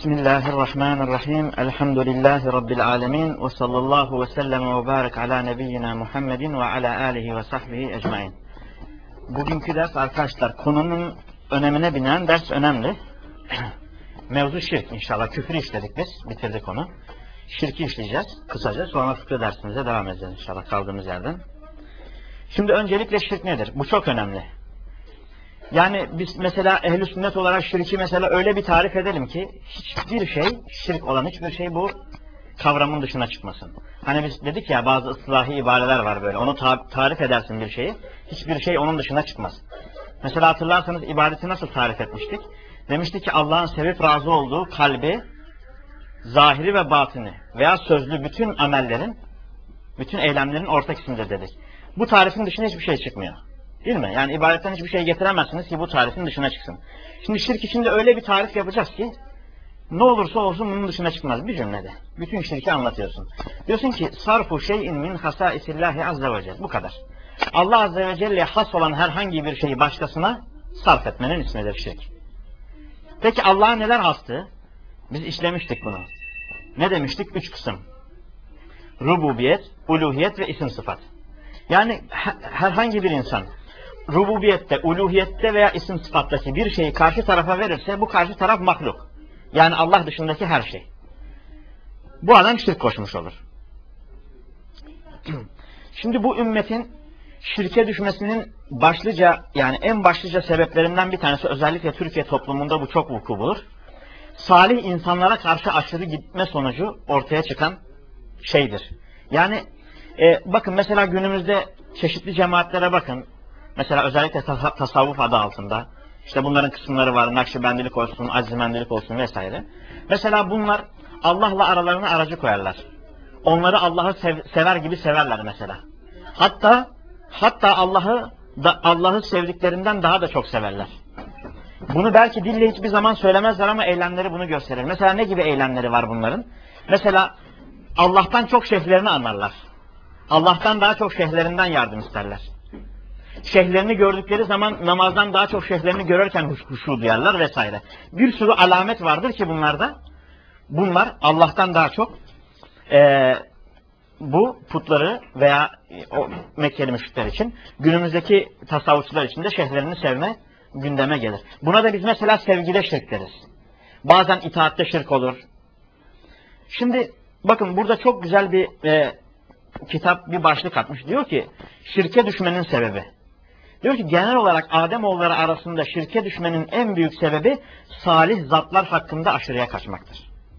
Bismillahirrahmanirrahim. Elhamdülillahi Rabbil alemin. Ve sallallahu ve sellem ve barik ala nebiyyina Muhammedin ve ala alihi ve sahbihi ecmain. Bugünkü ders arkadaşlar konunun önemine binen ders önemli. Mevzu şirk inşallah. Küfrü işledik biz. Bitirdik onu. Şirki işleyeceğiz kısaca. Sonra fıkıh dersimize devam edeceğiz inşallah kaldığımız yerden. Şimdi öncelikle şirk nedir? Bu çok önemli. Yani biz mesela ehl-i sünnet olarak şirki mesela öyle bir tarif edelim ki hiçbir şey, şirk olan hiçbir şey bu kavramın dışına çıkmasın. Hani biz dedik ya bazı ıslahi ibareler var böyle. Onu tarif edersin bir şeyi. Hiçbir şey onun dışına çıkmaz. Mesela hatırlarsanız ibadeti nasıl tarif etmiştik? Demiştik ki Allah'ın sevip razı olduğu kalbi, zahiri ve batini veya sözlü bütün amellerin, bütün eylemlerin ortak ismidir dedik. Bu tarifin dışına hiçbir şey çıkmıyor. Değil mi? Yani ibadetten hiçbir şey getiremezsiniz ki bu tarifin dışına çıksın. Şimdi şirk içinde öyle bir tarif yapacağız ki ne olursa olsun bunun dışına çıkmaz bir cümlede. Bütün şirki anlatıyorsun. Diyorsun ki sarfu şeyin min hasaisillahi azze ve celle. Bu kadar. Allah azze ve celle'ye has olan herhangi bir şeyi başkasına sarf etmenin ismidir şirk. Peki Allah'a neler hastı? Biz işlemiştik bunu. Ne demiştik? 3 kısım. Rububiyet, uluhiyet ve isim sıfat. Yani herhangi bir insan rububiyette, uluhiyette veya isim sıfattaki bir şeyi karşı tarafa verirse bu karşı taraf mahluk. Yani Allah dışındaki her şey. Bu adam şirk koşmuş olur. Şimdi bu ümmetin şirke düşmesinin başlıca yani en başlıca sebeplerinden bir tanesi özellikle Türkiye toplumunda bu çok vuku bulur. Salih insanlara karşı aşırı gitme sonucu ortaya çıkan şeydir. Yani bakın mesela günümüzde çeşitli cemaatlere bakın. Mesela özellikle tasavvuf adı altında. İşte bunların kısımları var. Nakşibendilik olsun, Azimendilik olsun vesaire. Mesela bunlar Allah'la aralarına aracı koyarlar. Onları Allah'ı sever gibi severler mesela. Hatta Allah'ı sevdiklerinden daha da çok severler. Bunu belki dille hiçbir zaman söylemezler ama eylemleri bunu gösterir. Mesela ne gibi eylemleri var bunların? Mesela Allah'tan çok şeyhlerini anlarlar. Allah'tan daha çok şeyhlerinden yardım isterler. Şeyhlerini gördükleri zaman namazdan daha çok şeyhlerini görürken huşu duyarlar vesaire. Bir sürü alamet vardır ki bunlarda. Bunlar Allah'tan daha çok bu putları veya o Mekkeli müşrikler için günümüzdeki tasavvufçular için de şeyhlerini sevme gündeme gelir. Buna da biz mesela sevgide şirk deriz. Bazen itaatte şirk olur. Şimdi bakın burada çok güzel bir kitap bir başlık atmış. Diyor ki şirke düşmenin sebebi. Diyor ki genel olarak Ademoğulları arasında şirke düşmenin en büyük sebebi salih zatlar hakkında aşırıya kaçmaktır.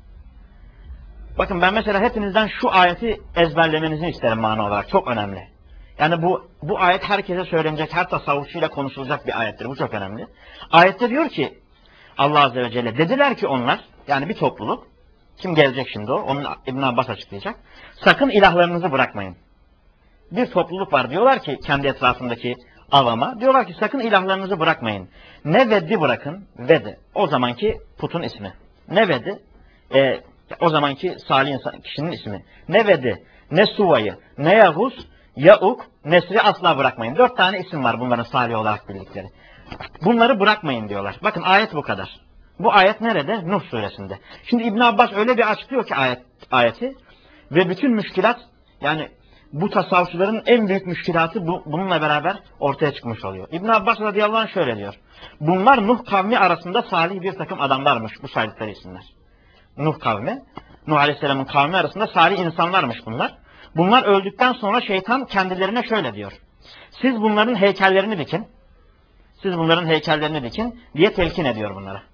Bakın ben mesela hepinizden şu ayeti ezberlemenizi isterim mana olarak. Çok önemli. Yani bu ayet herkese söylenecek, her tasavvufçuyla konuşulacak bir ayettir. Bu çok önemli. Ayette diyor ki Allah Azze ve Celle dediler ki onlar yani bir topluluk kim gelecek şimdi o? Onun İbn Abbas açıklayacak. Sakın ilahlarınızı bırakmayın. Bir topluluk var diyorlar ki kendi etrafındaki avama. Diyorlar ki sakın ilahlarınızı bırakmayın. Ne Veddi bırakın. Vedi. O zamanki putun ismi. Ne Veddi? O zamanki salih kişinin ismi. Ne Veddi, ne Suva'yı, ne Yahuz, Yauk, Nesri asla bırakmayın. 4 tane isim var bunların salih olarak bildikleri. Bunları bırakmayın diyorlar. Bakın ayet bu kadar. Bu ayet nerede? Nuh suresinde. Şimdi İbn Abbas öyle bir açıklıyor ki ayeti ve bütün müşkilat yani bu tasavvufçuların en büyük müşkilatı bununla beraber ortaya çıkmış oluyor. İbn Abbas radıyallahu anh şöyle diyor. Bunlar Nuh kavmi arasında salih bir takım adamlarmış bu saydıkları isimler. Nuh kavmi, Nuh aleyhisselamın kavmi arasında salih insanlarmış bunlar. Bunlar öldükten sonra şeytan kendilerine şöyle diyor. Siz bunların heykellerini dikin. Siz bunların heykellerini dikin diye telkin ediyor bunlara.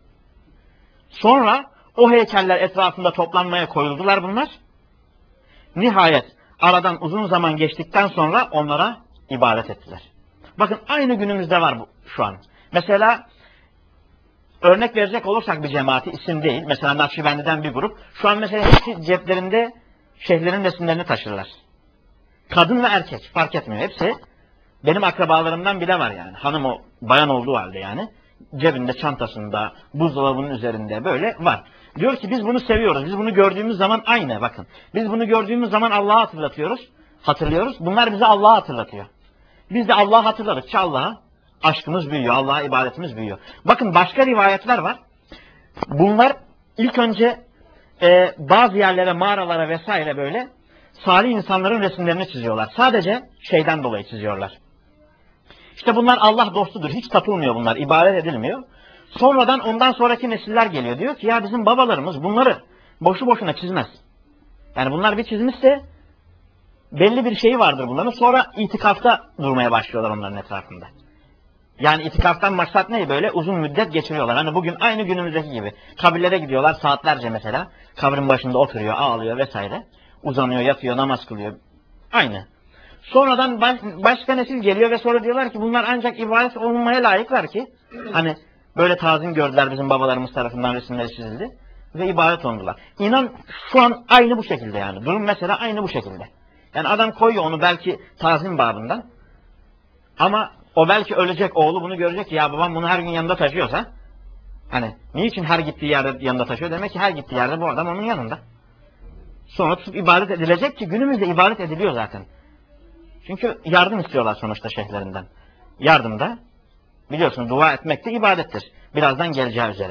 Sonra o heykeller etrafında toplanmaya koyuldular bunlar. Nihayet aradan uzun zaman geçtikten sonra onlara ibadet ettiler. Bakın aynı günümüzde var bu şu an. Mesela örnek verecek olursak bir cemaati isim değil. Mesela Nakşibendi'den bir grup. Şu an mesela hepsi ceplerinde şeyhlerin resimlerini taşırlar. Kadın ve erkek fark etmiyor. Hepsi benim akrabalarımdan bile var yani. Hanım o bayan olduğu halde yani. Cebinde, çantasında, buzdolabının üzerinde böyle var. Diyor ki biz bunu seviyoruz. Biz bunu gördüğümüz zaman aynı bakın. Biz bunu gördüğümüz zaman Allah'ı hatırlıyoruz. Bunlar bize Allah'ı hatırlatıyor. Biz de Allah'ı hatırladıkça Allah'a aşkımız büyüyor. Allah'a ibadetimiz büyüyor. Bakın başka rivayetler var. Bunlar ilk önce bazı yerlere, mağaralara vesaire böyle salih insanların resimlerini çiziyorlar. Sadece şeyden dolayı çiziyorlar. İşte bunlar Allah dostudur. Hiç tapılmıyor bunlar. İbadet edilmiyor. Sonradan ondan sonraki nesiller geliyor. Diyor ki ya bizim babalarımız bunları boşu boşuna çizmez. Yani bunlar bir çizmişse belli bir şeyi vardır bunların. Sonra itikafta durmaya başlıyorlar onların etrafında. Yani itikaftan maksat ne? Böyle uzun müddet geçiriyorlar. Hani bugün aynı günümüzdeki gibi. Kabirlere gidiyorlar saatlerce mesela. Kabrin başında oturuyor, ağlıyor vesaire. Uzanıyor, yatıyor, namaz kılıyor. Aynı. Sonradan başka nesil geliyor ve sonra diyorlar ki bunlar ancak ibadet olunmaya layıklar ki. Hani böyle tazim gördüler bizim babalarımız tarafından resimleri çizildi. Ve ibadet oldular. İnan şu an aynı bu şekilde yani. Durum mesela aynı bu şekilde. Yani adam koyuyor onu belki tazim babından. Ama o belki ölecek, oğlu bunu görecek ki ya babam bunu her gün yanında taşıyorsa. Hani niçin her gittiği yerde yanında taşıyor? Demek ki her gittiği yerde bu adam onun yanında. Sonra tutup ibadet edilecek ki günümüzde ibadet ediliyor zaten. Çünkü yardım istiyorlar sonuçta şeyhlerinden. Yardım da biliyorsunuz dua etmek de ibadettir. Birazdan geleceği üzere.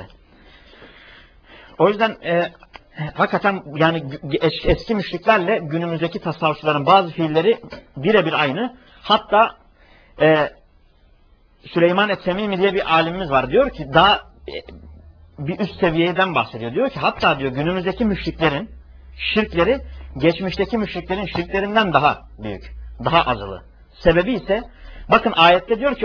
O yüzden hakikaten yani eski müşriklerle günümüzdeki tasavvufçuların bazı fiilleri birebir aynı. Hatta Süleyman et-Temimi diye bir alimimiz var. Diyor ki daha bir üst seviyeden bahsediyor. Diyor ki hatta diyor günümüzdeki müşriklerin şirkleri geçmişteki müşriklerin şirklerinden daha büyük. Daha azılı. Sebebi ise bakın ayette diyor ki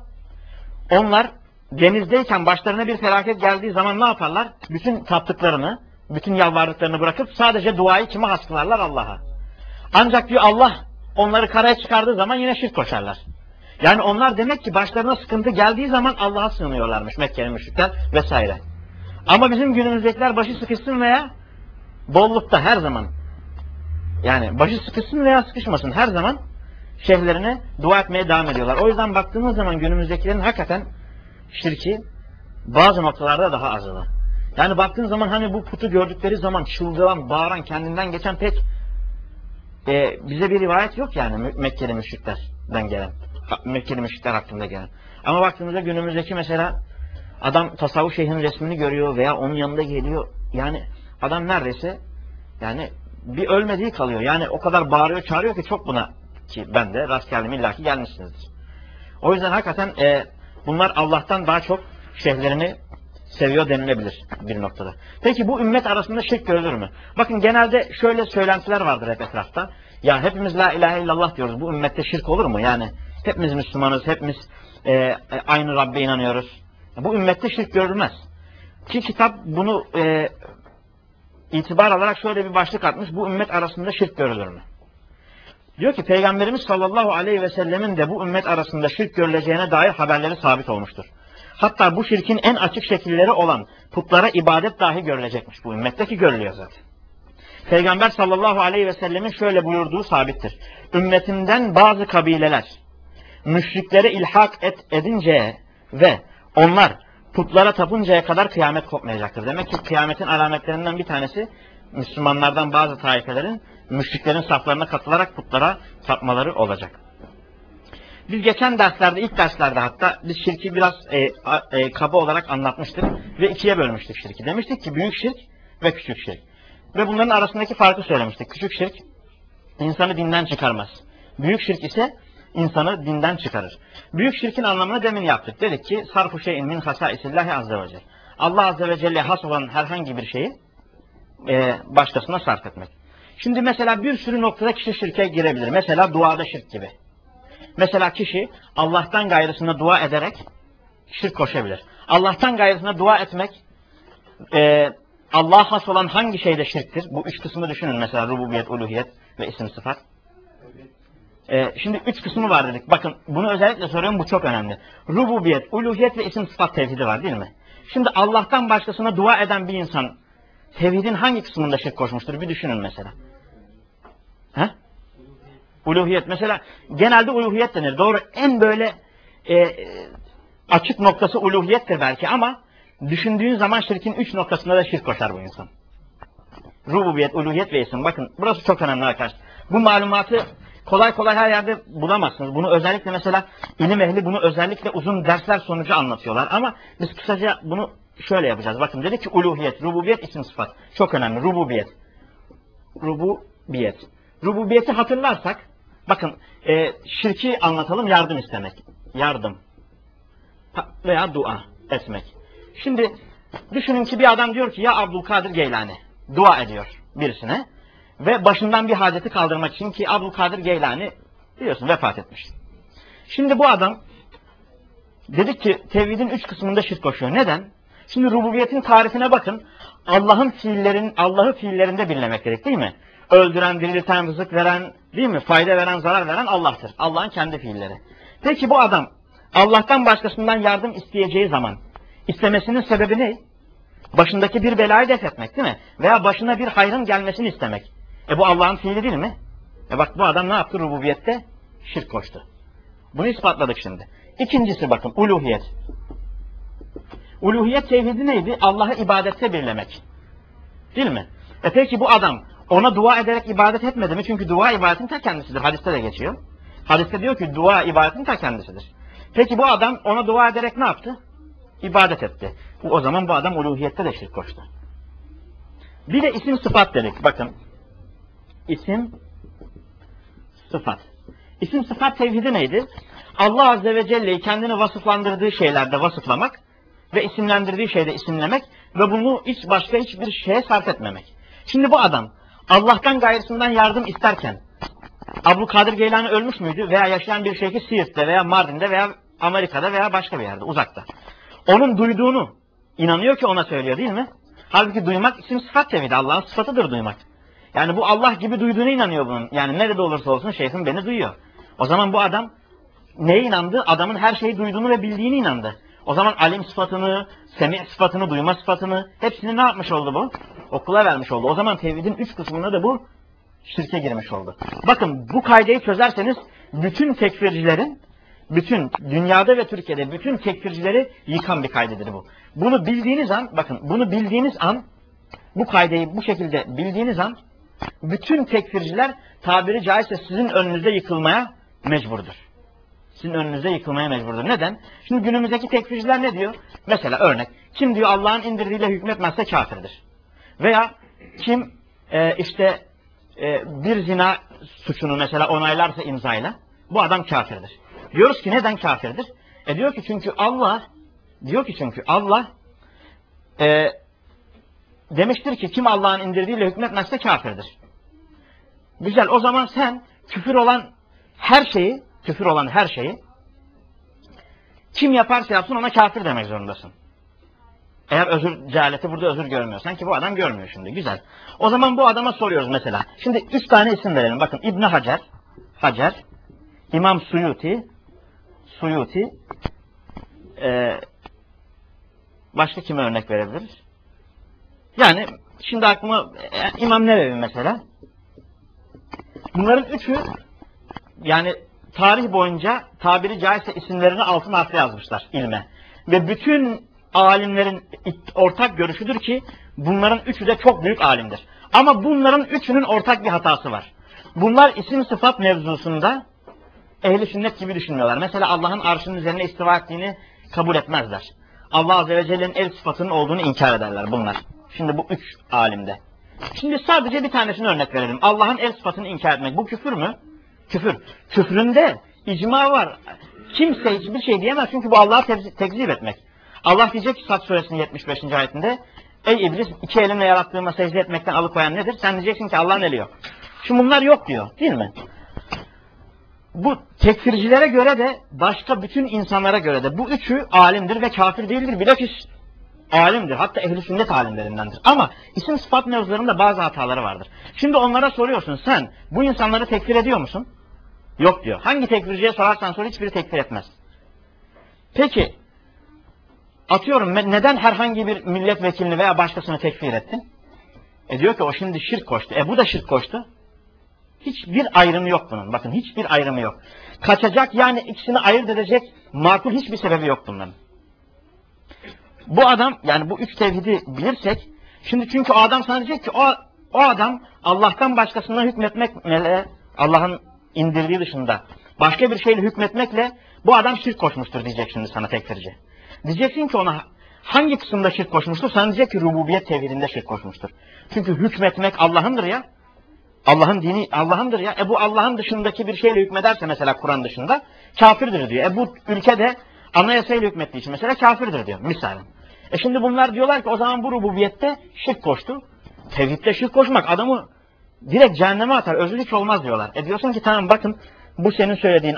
onlar denizdeyken başlarına bir felaket geldiği zaman ne yaparlar? Bütün taptıklarını, bütün yalvardıklarını bırakıp sadece duayı kime haskılarlar? Allah'a. Ancak diyor Allah onları karaya çıkardığı zaman yine şirk koşarlar. Yani onlar demek ki başlarına sıkıntı geldiği zaman Allah'a sığınıyorlarmış Mekkeli müşrikler vesaire. Ama bizim günümüzdekiler başı sıkışsın veya bollukta her zaman. Yani başı sıkışsın veya sıkışmasın her zaman şeyhlerine dua etmeye devam ediyorlar. O yüzden baktığımız zaman günümüzdekilerin hakikaten şirki bazı noktalarda daha azılı. Yani baktığın zaman hani bu putu gördükleri zaman çıldıran, bağıran, kendinden geçen pek bize bir rivayet yok yani Mekkeli müşriklerden gelen. Mekkeli müşrikler hakkında gelen. Ama baktığımızda günümüzdeki mesela adam tasavvuf şeyhinin resmini görüyor veya onun yanında geliyor. Yani adam neredeyse yani bir ölmediği kalıyor. Yani o kadar bağırıyor, çağırıyor ki çok buna ki ben de rast geldim illaki gelmişsinizdir. O yüzden hakikaten bunlar Allah'tan daha çok şeyhlerini seviyor denilebilir bir noktada. Peki bu ümmet arasında şirk görülür mü? Bakın genelde şöyle söylentiler vardır hep etrafta. Ya hepimiz la ilahe illallah diyoruz. Bu ümmette şirk olur mu? Yani hepimiz Müslümanız, hepimiz aynı Rabbe inanıyoruz. Bu ümmette şirk görülmez. Ki kitap bunu itibar alarak şöyle bir başlık atmış. Bu ümmet arasında şirk görülür mü? Diyor ki Peygamberimiz sallallahu aleyhi ve sellemin de bu ümmet arasında şirk görüleceğine dair haberleri sabit olmuştur. Hatta bu şirkin en açık şekilleri olan putlara ibadet dahi görülecekmiş. Bu ümmetteki görülüyor zaten. Peygamber sallallahu aleyhi ve sellemin şöyle buyurduğu sabittir. Ümmetimden bazı kabileler müşriklere ilhak edinceye ve onlar putlara tapıncaya kadar kıyamet kopmayacaktır. Demek ki kıyametin alametlerinden bir tanesi Müslümanlardan bazı taifelerin müşriklerin saflarına katılarak putlara tapmaları olacak. Biz geçen derslerde, ilk derslerde hatta biz şirki biraz kaba olarak anlatmıştık ve ikiye bölmüştük şirki. Demiştik ki büyük şirk ve küçük şirk. Ve bunların arasındaki farkı söylemiştik. Küçük şirk insanı dinden çıkarmaz. Büyük şirk ise insanı dinden çıkarır. Büyük şirkin anlamını demin yaptık. Dedik ki sarfu şeyin min hasaisillahi azze ve celle. Allah azze ve celle has olan herhangi bir şeyi başkasına sarf etmek. Şimdi mesela bir sürü noktada kişi şirke girebilir. Mesela duada şirk gibi. Mesela kişi Allah'tan gayrısına dua ederek şirk koşabilir. Allah'tan gayrısına dua etmek Allah'a has olan hangi şeyde şirktir? Bu üç kısmı düşünün mesela rububiyet, uluhiyet ve isim sıfat. Şimdi üç kısmı var dedik. Bakın bunu özellikle soruyorum, bu çok önemli. Rububiyet, uluhiyet ve isim sıfat tevhidi var değil mi? Şimdi Allah'tan başkasına dua eden bir insan tevhidin hangi kısmında şirk koşmuştur? Bir düşünün mesela. He? Uluhiyet. Mesela genelde uluhiyet denir. Doğru, en böyle açık noktası uluhiyettir belki ama düşündüğün zaman şirkin üç noktasında da şirk koşar bu insan. Rububiyet, uluhiyet ve isim. Bakın burası çok önemli arkadaşlar. Bu malumatı kolay kolay her yerde bulamazsınız. Bunu özellikle mesela ilim ehli bunu özellikle uzun dersler sonucu anlatıyorlar. Ama biz kısaca bunu şöyle yapacağız. Bakın dedik ki uluhiyet, rububiyet, isim sıfat. Çok önemli. Rububiyet. Rububiyet. Rububiyeti hatırlarsak, bakın şirki anlatalım, yardım istemek. Yardım. Veya dua etmek. Şimdi düşünün ki bir adam diyor ki ya Abdülkadir Geylani. Dua ediyor birisine. Ve başından bir haceti kaldırmak için ki Abdülkadir Geylani biliyorsun vefat etmiş. Şimdi bu adam dedik ki tevhidin 3 kısmında şirk koşuyor. Neden? Şimdi rububiyetin tarifine bakın. Allah'ın Allah'ı fiillerinde birlemek gerek değil mi? Öldüren, dirilten, rızık veren, değil mi? Fayda veren, zarar veren Allah'tır. Allah'ın kendi fiilleri. Peki bu adam Allah'tan başkasından yardım isteyeceği zaman istemesinin sebebi ne? Başındaki bir belayı def etmek değil mi? Veya başına bir hayrın gelmesini istemek. Bu Allah'ın fiili değil mi? Bak bu adam ne yaptı rububiyette? Şirk koştu. Bunu ispatladık şimdi. İkincisi bakın uluhiyet. Uluhiyet tevhidi neydi? Allah'ı ibadette birlemek. Değil mi? Peki bu adam ona dua ederek ibadet etmedi mi? Çünkü dua ibadetin ta kendisidir. Hadiste de geçiyor. Hadiste diyor ki dua ibadetin ta kendisidir. Peki bu adam ona dua ederek ne yaptı? İbadet etti. O zaman bu adam uluhiyette de şirk koştu. Bir de isim sıfat dedik. Bakın. İsim sıfat. İsim sıfat tevhidi neydi? Allah Azze ve Celle'yi kendini vasıflandırdığı şeylerde vasıflamak ve isimlendirdiği şeyde isimlemek ve bunu başka hiçbir şeye sarf etmemek. Şimdi bu adam Allah'tan gayrısından yardım isterken Abdülkadir Geylani ölmüş müydü? Veya yaşayan bir şeyhi Siirt'te veya Mardin'de veya Amerika'da veya başka bir yerde uzakta. Onun duyduğunu inanıyor ki ona söylüyor değil mi? Halbuki duymak isim sıfat tevhidi. Allah'ın sıfatıdır duymak. Yani bu Allah gibi duyduğuna inanıyor bunun. Yani nerede olursa olsun şeyhim beni duyuyor. O zaman bu adam neye inandı? Adamın her şeyi duyduğunu ve bildiğini inandı. O zaman alim sıfatını, semi sıfatını, duyma sıfatını hepsini ne yapmış oldu bu? Okula vermiş oldu. O zaman tevhidin 3 kısmında da bu şirke girmiş oldu. Bakın bu kaideyi çözerseniz bütün tekfircilerin, bütün dünyada ve Türkiye'de bütün tekfircileri yıkan bir kaydedir bu. Bunu bildiğiniz an, bakın bunu bildiğiniz an, bu kaideyi bu şekilde bildiğiniz an bütün tekfirciler tabiri caizse sizin önünüzde yıkılmaya mecburdur. Sizin önünüze yıkılmaya mecburdur. Neden? Şimdi günümüzdeki tekfirciler ne diyor? Mesela örnek. Kim diyor Allah'ın indirdiğiyle hükmetmezse kafirdir. Veya kim bir zina suçunu mesela onaylarsa imzayla bu adam kafirdir. Diyoruz ki neden kafirdir? Diyor ki çünkü Allah demiştir ki kim Allah'ın indirdiğiyle hükmetmezse kafirdir. Güzel. O zaman sen küfür olan her şeyi kim yaparsa yapsın ona kafir demek zorundasın. Eğer cehaleti burada özür görmüyorsan ki bu adam görmüyor şimdi. Güzel. O zaman bu adama soruyoruz mesela. Şimdi 3 tane isim verelim. Bakın İbn Hacer, İmam Suyuti, başka kime örnek verebiliriz? Yani şimdi aklıma İmam Nevevi mesela. Bunların üçü yani tarih boyunca tabiri caizse isimlerini altın harfle yazmışlar ilme. Ve bütün alimlerin ortak görüşüdür ki bunların üçü de çok büyük alimdir. Ama bunların üçünün ortak bir hatası var. Bunlar isim sıfat mevzusunda ehli sünnet gibi düşünmüyorlar. Mesela Allah'ın arşının üzerine istiva ettiğini kabul etmezler. Allah Azze ve Celle'nin el sıfatının olduğunu inkar ederler bunlar. Şimdi bu üç alimde. Şimdi sadece bir tanesini örnek verelim. Allah'ın el sıfatını inkar etmek. Bu küfür mü? Küfür. Küfründe icma var. Kimse hiçbir şey diyemez çünkü bu Allah'ı tekzip etmek. Allah diyecek ki Sad suresinin 75. ayetinde ey iblis 2 elimle yarattığıma secde etmekten alıkoyan nedir? Sen diyeceksin ki Allah'ın eli yok. Şimdi bunlar yok diyor değil mi? Bu tekfircilere göre de başka bütün insanlara göre de bu üçü alimdir ve kafir değildir. Bilakis alimdir. Hatta ehl-i sünnet alimlerindendir. Ama isim sıfat mevzularında bazı hataları vardır. Şimdi onlara soruyorsun sen bu insanları tekfir ediyor musun? Yok diyor. Hangi tekfirciye sorarsan sor hiçbiri tekfir etmez. Peki atıyorum neden herhangi bir milletvekilini veya başkasını tekfir ettin? Diyor ki o şimdi şirk koştu. Bu da şirk koştu. Hiçbir ayrımı yok bunun. Bakın hiçbir ayrımı yok. Kaçacak yani ikisini ayırt edecek makul hiçbir sebebi yok bunların. Bu adam yani bu üç tevhidi bilirsek şimdi çünkü o adam sana diyecek ki o adam Allah'tan başkasına hükmetmekle Allah'ın indirdiği dışında başka bir şeyle hükmetmekle bu adam şirk koşmuştur diyecek şimdi sana tekfirci. Diyeceksin ki ona Hangi kısımda şirk koşmuştur? Sana diyecek ki rububiyet tevhidinde şirk koşmuştur. Çünkü hükmetmek Allah'ındır ya. Allah'ın dini Allah'ındır ya. Bu Allah'ın dışındaki bir şeyle hükmederse mesela Kur'an dışında kafirdir diyor. Bu ülkede anayasayla hükmettiği için mesela kafirdir diyor misalen. Şimdi bunlar diyorlar ki o zaman bu rububiyette şirk koştu. Tevhidde şirk koşmak adamı direkt cehenneme atar. Özür hiç olmaz diyorlar. Diyorsun ki tamam bakın bu senin söylediğin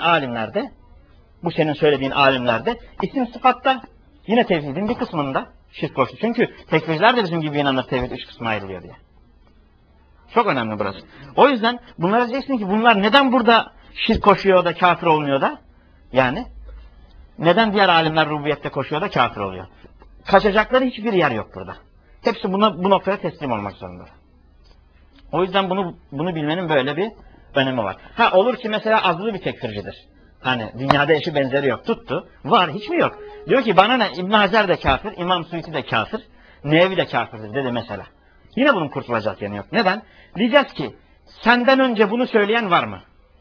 alimlerde isim sıfatta yine tevhidin bir kısmında şirk koştu. Çünkü tekfirciler de bizim gibi inanır tevhid üç kısmına ayrılıyor diye. Çok önemli burası. O yüzden bunlara diyeceksin ki bunlar neden burada şirk koşuyor da kafir olmuyor da? Yani neden diğer alimler rububiyette koşuyor da kafir oluyor? Kaçacakları hiçbir yer yok burada. Hepsi bu noktaya teslim olmak zorunda. O yüzden bunu bilmenin böyle bir önemi var. Olur ki mesela azılı bir tekfircidir. Hani dünyada eşi benzeri yok. Tuttu. Var. Hiç mi yok? Diyor ki bana ne? İbn Hacer de kafir. İmam Suyuti de kafir. Nevevi de kafirdir dedi mesela. Yine bunun kurtulacak yanı yok. Neden? Diyeceğiz ki senden önce bunu söyleyen var mı?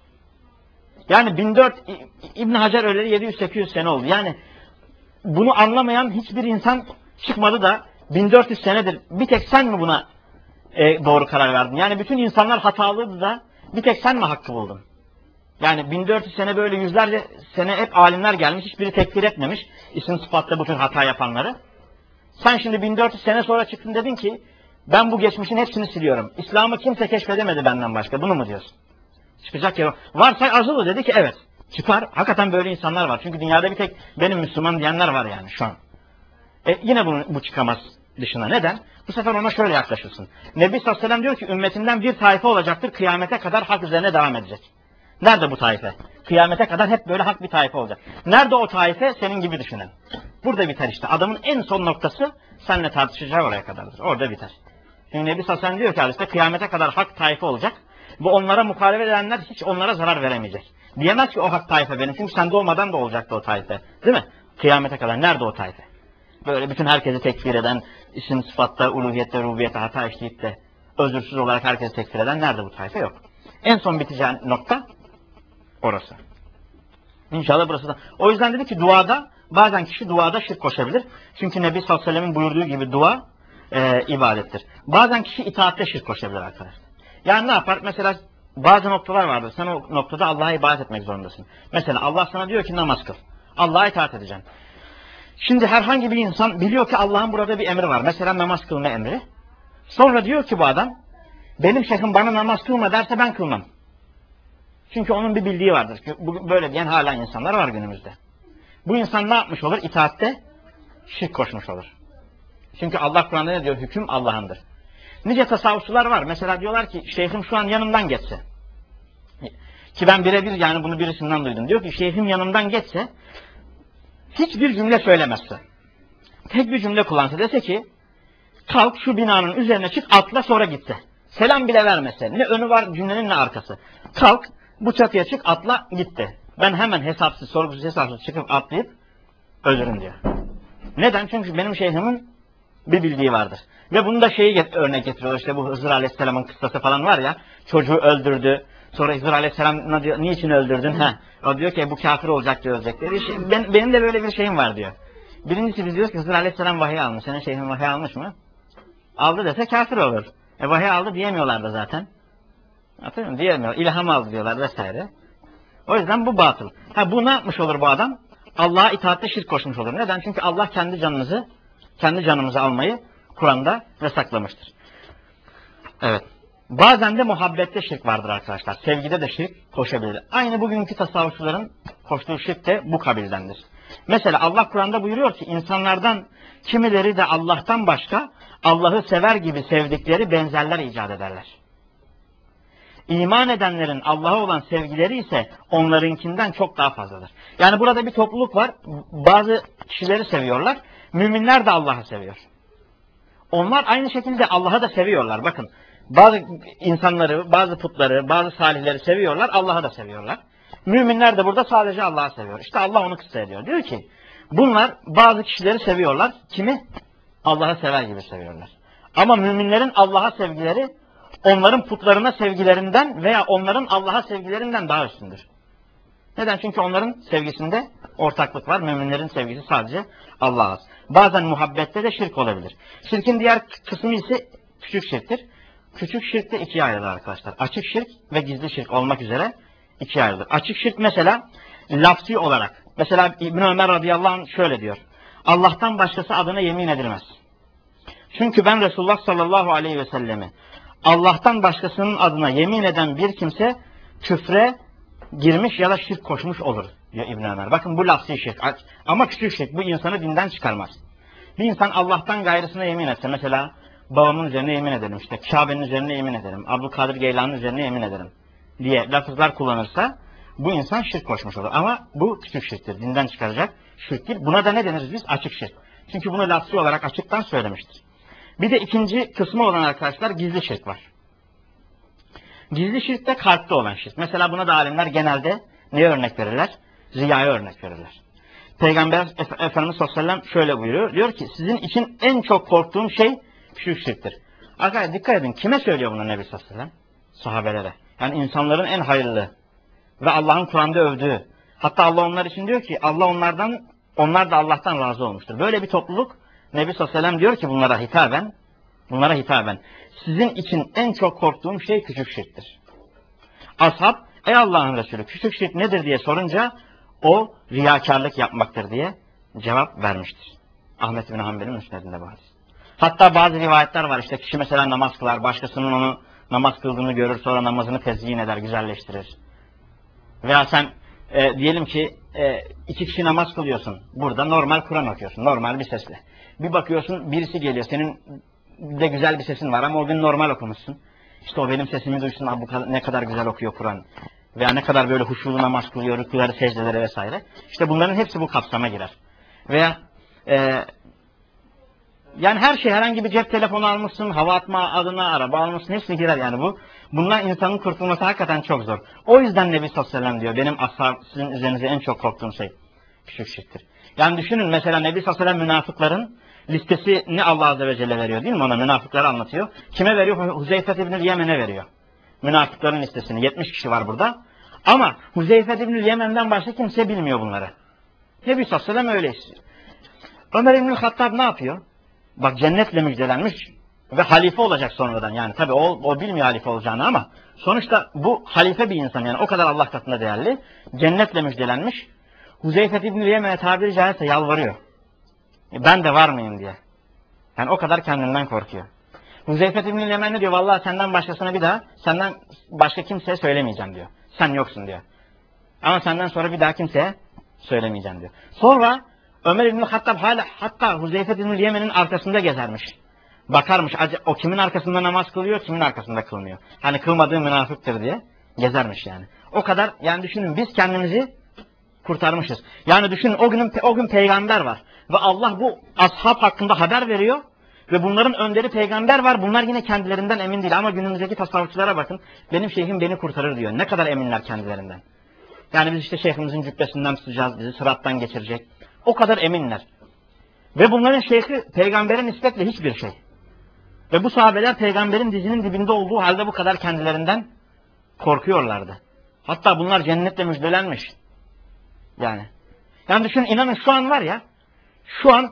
Yani 1400 İbn Hacer öleli 700-800 sene oldu. Yani bunu anlamayan hiçbir insan çıkmadı da 1400 senedir bir tek sen mi buna doğru karar verdin? Yani bütün insanlar hatalıydı da bir tek sen mi hakkı buldun? Yani 1400 sene böyle yüzlerce sene hep alimler gelmiş. Hiçbiri tekfir etmemiş. İsim sıfatla bu tür hata yapanları. Sen şimdi 1400 sene sonra çıktın dedin ki ben bu geçmişin hepsini siliyorum. İslam'ı kimse keşfedemedi benden başka. Bunu mu diyorsun? Çıkacak yer varsa azılı dedi ki evet. Çıkar. Hakikaten böyle insanlar var. Çünkü dünyada bir tek benim Müslüman diyenler var yani şu an. Yine bu çıkamaz dışına. Neden? Bu sefer ona şöyle yaklaşırsın. Nebi sallallahu aleyhi ve sellem diyor ki ümmetinden bir taife olacaktır. Kıyamete kadar hak üzerine devam edecek. Nerede bu taife? Kıyamete kadar hep böyle hak bir taife olacak. Nerede o taife? Senin gibi düşünen. Burada biter işte. Adamın en son noktası seninle tartışacağı oraya kadardır. Orada biter. Çünkü Nebi sallallahu aleyhi ve sellem diyor ki hadiste kıyamete kadar hak taife olacak. Ve onlara muhalefet edenler hiç onlara zarar veremeyecek. Diyemez ki o hak taife benim. Çünkü sen doğmadan da olacaktı o taife. Değil mi? Kıyamete kadar. Nerede o taife? Böyle bütün herkesi tekfir eden, isim sıfatta, uluhiyette, rububiyette hata işleyip de özürsüz olarak herkesi tekfir eden nerede bu taife? Yok. En son biteceğin nokta orası. İnşallah burası da. O yüzden dedi ki duada, bazen kişi duada şirk koşabilir. Çünkü Nebi sallallahu aleyhi ve sellem'in buyurduğu gibi dua ibadettir. Bazen kişi itaatte şirk koşabilir arkadaşlar. Yani ne yapar? Mesela bazı noktalar vardır. Sen o noktada Allah'a ibadet etmek zorundasın. Mesela Allah sana diyor ki namaz kıl. Allah'a itaat edeceksin. Şimdi herhangi bir insan biliyor ki Allah'ın burada bir emri var. Mesela namaz kılma emri. Sonra diyor ki bu adam benim şeyhim bana namaz kılma derse ben kılmam. Çünkü onun bir bildiği vardır. Böyle diyen hala insanlar var günümüzde. Bu insan ne yapmış olur? İtaatte şirk koşmuş olur. Çünkü Allah Kur'an'da ne diyor? Hüküm Allah'ındır. Nice tasavvufçular var. Mesela diyorlar ki şeyhim şu an yanımdan geçse. Ki ben birebir yani bunu birisinden duydum. Diyor ki şeyhim yanımdan geçse hiçbir cümle söylemezse. Tek bir cümle kullansa dese ki kalk şu binanın üzerine çık atla sonra gitse. Selam bile vermese. Ne önü var cümlenin ne arkası. Kalk bu çatıya çık atla gitti. Ben hemen hesapsız sorgusuz hesapsız çıkıp atlayıp ölürüm diyor. Neden? Çünkü benim şeyhimin bir bildiği vardır. Ve bunu da örnek getiriyor. İşte bu Hızır Aleyhisselam'ın kıssası falan var ya. Çocuğu öldürdü. Sonra Hızır Aleyhisselam diyor, niçin öldürdün? O diyor ki bu kafir olacak diyor. Benim de böyle bir şeyim var diyor. Birincisi biz diyoruz ki Hızır Aleyhisselam vahiy almış. Senin şeyhin vahiy almış mı? Aldı dese kafir olur. Vahiy aldı diyemiyorlar da zaten. Hatırlıyor musun? Diyemiyor. İlham aldı diyorlar vesaire. O yüzden bu batıl. Bu ne yapmış olur bu adam? Allah'a itaatte şirk koşmuş olur. Neden? Çünkü Allah kendi canımızı almayı Kur'an'da yasaklamıştır. Evet. Bazen de muhabbette şirk vardır arkadaşlar. Sevgide de şirk koşabilir. Aynı bugünkü tasavvufçuların koştuğu şirk de bu kabildendir. Mesela Allah Kur'an'da buyuruyor ki insanlardan kimileri de Allah'tan başka Allah'ı sever gibi sevdikleri benzerler icat ederler. İman edenlerin Allah'a olan sevgileri ise onlarınkinden çok daha fazladır. Yani burada bir topluluk var. Bazı kişileri seviyorlar. Müminler de Allah'ı seviyor. Onlar aynı şekilde Allah'ı da seviyorlar. Bakın bazı insanları, bazı putları, bazı salihleri seviyorlar. Allah'ı da seviyorlar. Müminler de burada sadece Allah'ı seviyor. İşte Allah onu kıssa ediyor. Diyor ki bunlar bazı kişileri seviyorlar. Kimi? Allah'ı sever gibi seviyorlar. Ama müminlerin Allah'a sevgileri onların putlarına sevgilerinden veya onların Allah'a sevgilerinden daha üstündür. Neden? Çünkü onların sevgisinde ortaklık var. Müminlerin sevgisi sadece Allah'a has. Bazen muhabbette de şirk olabilir. Şirkin diğer kısmı ise küçük şirktir. Küçük şirk de ikiye ayrılır arkadaşlar. Açık şirk ve gizli şirk olmak üzere ikiye ayrılır. Açık şirk mesela lafzi olarak. Mesela İbn Ömer radıyallahu anh şöyle diyor. Allah'tan başkası adına yemin edilmez. Çünkü ben Resulullah sallallahu aleyhi ve sellemi Allah'tan başkasının adına yemin eden bir kimse küfre girmiş ya da şirk koşmuş olur diyor İbn Ömer. Bakın bu lafzi şirk ama küçük şirk, bu insanı dinden çıkarmaz. Bir insan Allah'tan gayrısına yemin etse, mesela babamın üzerine yemin ederim, işte Kabe'nin üzerine yemin ederim, Abdülkadir Geylani'nin üzerine yemin ederim diye lafızlar kullanırsa bu insan şirk koşmuş olur. Ama bu küçük şirktir, dinden çıkaracak şirk değil. Buna da ne deniriz biz? Açık şirk. Çünkü bunu lafzi olarak açıktan söylemiştir. Bir de ikinci kısmı olan arkadaşlar gizli şirk var. Gizli şirk de kalpte olan şirk. Mesela buna da alimler genelde neye örnek verirler? Riyaya örnek verirler. Peygamber Efendimiz sallallahu aleyhi ve sellem şöyle buyuruyor. Diyor ki sizin için en çok korktuğum şey küçük şirktir. Arkadaşlar dikkat edin. Kime söylüyor bunu Nebi sallallahu aleyhi ve sellem? Sahabelere. Yani insanların en hayırlı ve Allah'ın Kur'an'da övdüğü. Hatta Allah onlar için diyor ki onlar da Allah'tan razı olmuştur. Böyle bir topluluk Nebi sallallahu aleyhi ve sellem diyor ki bunlara hitaben sizin için en çok korktuğum şey küçük şirktir. Ashab ey Allah'ın Resulü küçük şirk nedir diye sorunca o riyakarlık yapmaktır diye cevap vermiştir. Ahmet bin Hanbel'in müsnedinde bu hadis. Hatta bazı rivayetler var, işte kişi mesela namaz kılar, başkasının onu namaz kıldığını görür, sonra namazını tezyin eder, güzelleştirir. Veya sen diyelim ki iki kişi namaz kılıyorsun, burada normal Kur'an okuyorsun, normal bir sesle. Bir bakıyorsun birisi geliyor, senin de güzel bir sesin var ama o gün normal okumuşsun. İşte o benim sesimi duysun, ne kadar güzel okuyor Kur'an. Veya ne kadar böyle huşulu namaz kılıyor, rükûları, secdeleri vesaire. İşte bunların hepsi bu kapsama girer. Veya yani her şey, herhangi bir cep telefonu almışsın, hava atma adına araba almışsın, hepsi girer yani bu. Bundan insanın kurtulması hakikaten çok zor. O yüzden Nebi sallallahu aleyhi ve sellem diyor, benim sizin üzerinize en çok korktuğum şey küçük şirktir. Yani düşünün mesela Nebi sallallahu aleyhi ve sellem münafıkların listesini Allah azze ve celle veriyor değil mi ona? Münafıkları anlatıyor. Kime veriyor? Huzeyfe İbnül Yemen'e veriyor. Münafıkların listesini. 70 kişi var burada. Ama Huzeyfe İbnül Yemen'den başka kimse bilmiyor bunları. Nebi sallallahu aleyhi ve sellem öyle istiyor. Ömer İbnül Hattab ne yapıyor? Bak cennetle müjdelenmiş ve halife olacak sonradan. Yani tabi o bilmiyor halife olacağını ama sonuçta bu halife bir insan, yani o kadar Allah katında değerli. Cennetle müjdelenmiş. Huzeyfe İbnül Yemen'e tabiri caizse yalvarıyor. Ben de var mıyım diye. Yani o kadar kendinden korkuyor. Huzeyfe İbnül Yemen ne diyor? Vallahi senden başka kimseye söylemeyeceğim diyor. Sen yoksun diyor. Ama senden sonra bir daha kimseye söylemeyeceğim diyor. Sonra Ömer İbnül Hattab hatta Huzeyfe İbnül Yemen'in arkasında gezermiş. Bakarmış o kimin arkasında namaz kılıyor, kimin arkasında kılmıyor. Hani kılmadığı münafıktır diye gezermiş yani. O kadar, yani düşünün biz kendimizi kurtarmışız. Yani düşünün o gün peygamber var. Ve Allah bu ashab hakkında haber veriyor. Ve bunların önderi peygamber var. Bunlar yine kendilerinden emin değil. Ama günümüzdeki tasavvufçulara bakın. Benim şeyhim beni kurtarır diyor. Ne kadar eminler kendilerinden. Yani biz işte şeyhimizin cübbesinden tutacağız, bizi sırattan geçirecek. O kadar eminler. Ve bunların şeyhi peygambere nispetle hiçbir şey. Ve bu sahabeler peygamberin dizinin dibinde olduğu halde bu kadar kendilerinden korkuyorlardı. Hatta bunlar cennetle müjdelenmiş. Yani düşünün, inanın şu an var ya, şu an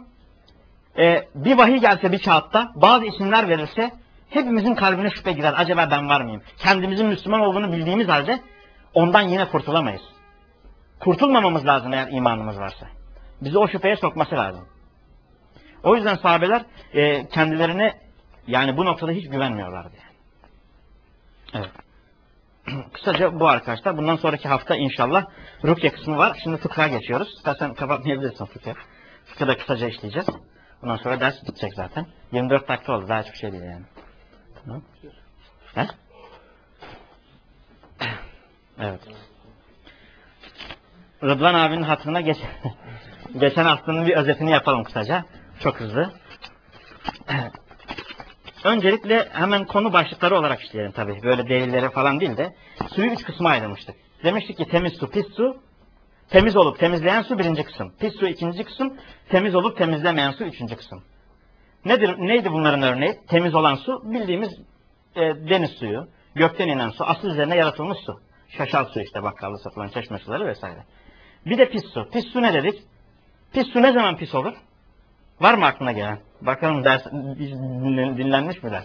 bir vahiy gelse bir kağıtta, bazı isimler verirse hepimizin kalbine şüphe girer. Acaba ben var mıyım? Kendimizin Müslüman olduğunu bildiğimiz halde ondan yine kurtulamayız. Kurtulmamamız lazım eğer imanımız varsa. Bizi o şüpheye sokması lazım. O yüzden sahabeler kendilerine yani bu noktada hiç güvenmiyorlardı. Evet. Kısaca bu arkadaşlar. Bundan sonraki hafta inşallah rukye kısmı var. Şimdi fıkha geçiyoruz. İstersen kapatmayabilirsin fıkha. Fıkha da kısaca işleyeceğiz. Bundan sonra ders bitecek zaten. 24 dakika oldu. Daha hiçbir şey değil yani. Tamam. He? Evet. Rıdvan abinin hatırına geçen haftanın bir özetini yapalım kısaca. Çok hızlı. Öncelikle hemen konu başlıkları olarak işleyelim tabii. Böyle delilleri falan değil de suyu 3 kısma ayırmıştık. Demiştik ki temiz su, pis su, temiz olup temizleyen su birinci kısım. Pis su ikinci kısım, temiz olup temizlemeyen su üçüncü kısım. Neydi bunların örneği? Temiz olan su bildiğimiz deniz suyu, gökten inen su, asıl üzerine yaratılmış su. Şaşal su işte, bakkalda satılan çeşme suları vesaire. Bir de pis su. Pis su ne dedik? Pis su ne zaman pis olur? Var mı aklına gelen? Bakalım ders dinlenmiş mi ders?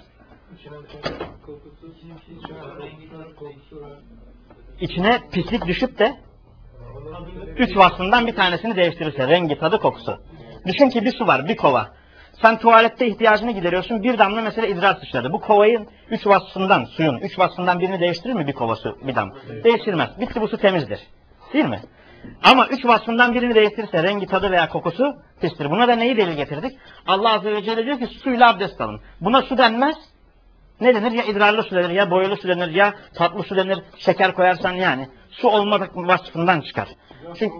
İçine pislik düşüp de 3 vasfından bir tanesini değiştirirse, rengi, tadı, kokusu. Düşün ki bir su var, bir kova. Sen tuvalette ihtiyacını gideriyorsun, bir damla mesela idrar sıçradı. Bu kovayın 3 vasfından, suyun 3 vasfından birini değiştirir mi bir kova su, bir dam? Değiştirmez. Bitti, bu su temizdir. Değil mi? Ama 3 vasfından birini değiştirirse, rengi, tadı veya kokusu pistir. Buna da neyi delil getirdik? Allah Azze ve Celle diyor ki suyla abdest alın. Buna su denmez. Ne denir? Ya idrarlı su denir, ya boyalı su denir, ya tatlı su denir, şeker koyarsan yani. Su olmadık vasfından çıkar. Çünkü,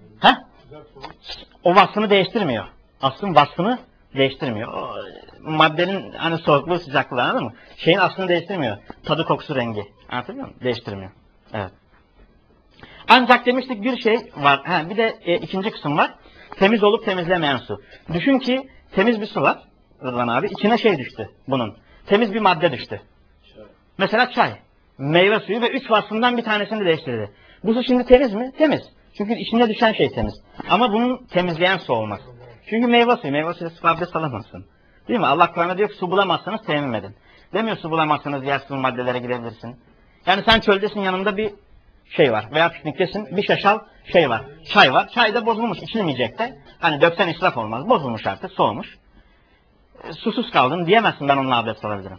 o vasfını değiştirmiyor. Aslın vasfını değiştirmiyor. O maddenin hani soğukluğu, sıcaklığı, anladın mı? Şeyin aslını değiştirmiyor. Tadı, kokusu, rengi. Anlatabiliyor muyum? Değiştirmiyor. Evet. Ancak demiştik bir şey var. Bir de ikinci kısım var. Temiz olup temizlemeyen su. Düşün ki temiz bir su var Rıdvan abi. İçine şey düştü bunun. Temiz bir madde düştü. Mesela çay. Meyve suyu ve 3 vasfından bir tanesini değiştirdi. Bu su şimdi temiz mi? Temiz. Çünkü içine düşen şey temiz. Ama bunun temizleyen su olmaz. Çünkü meyve suyu su abdest alamazsın. Değil mi? Allah Kur'an'da diyor ki su bulamazsanız teyemmüm edin. Demiyor su bulamazsanız diğer sıvı maddelere gidebilirsin. Yani sen çöldesin, yanında bir şey var veya pikniktesin, bir şaşal şey var, çay var. Çay da bozulmuş, içilmeyecek de. Hani döksen israf olmaz. Bozulmuş artık, soğumuş. Susuz kaldın diyemezsin, ben onunla abdest alabilirim.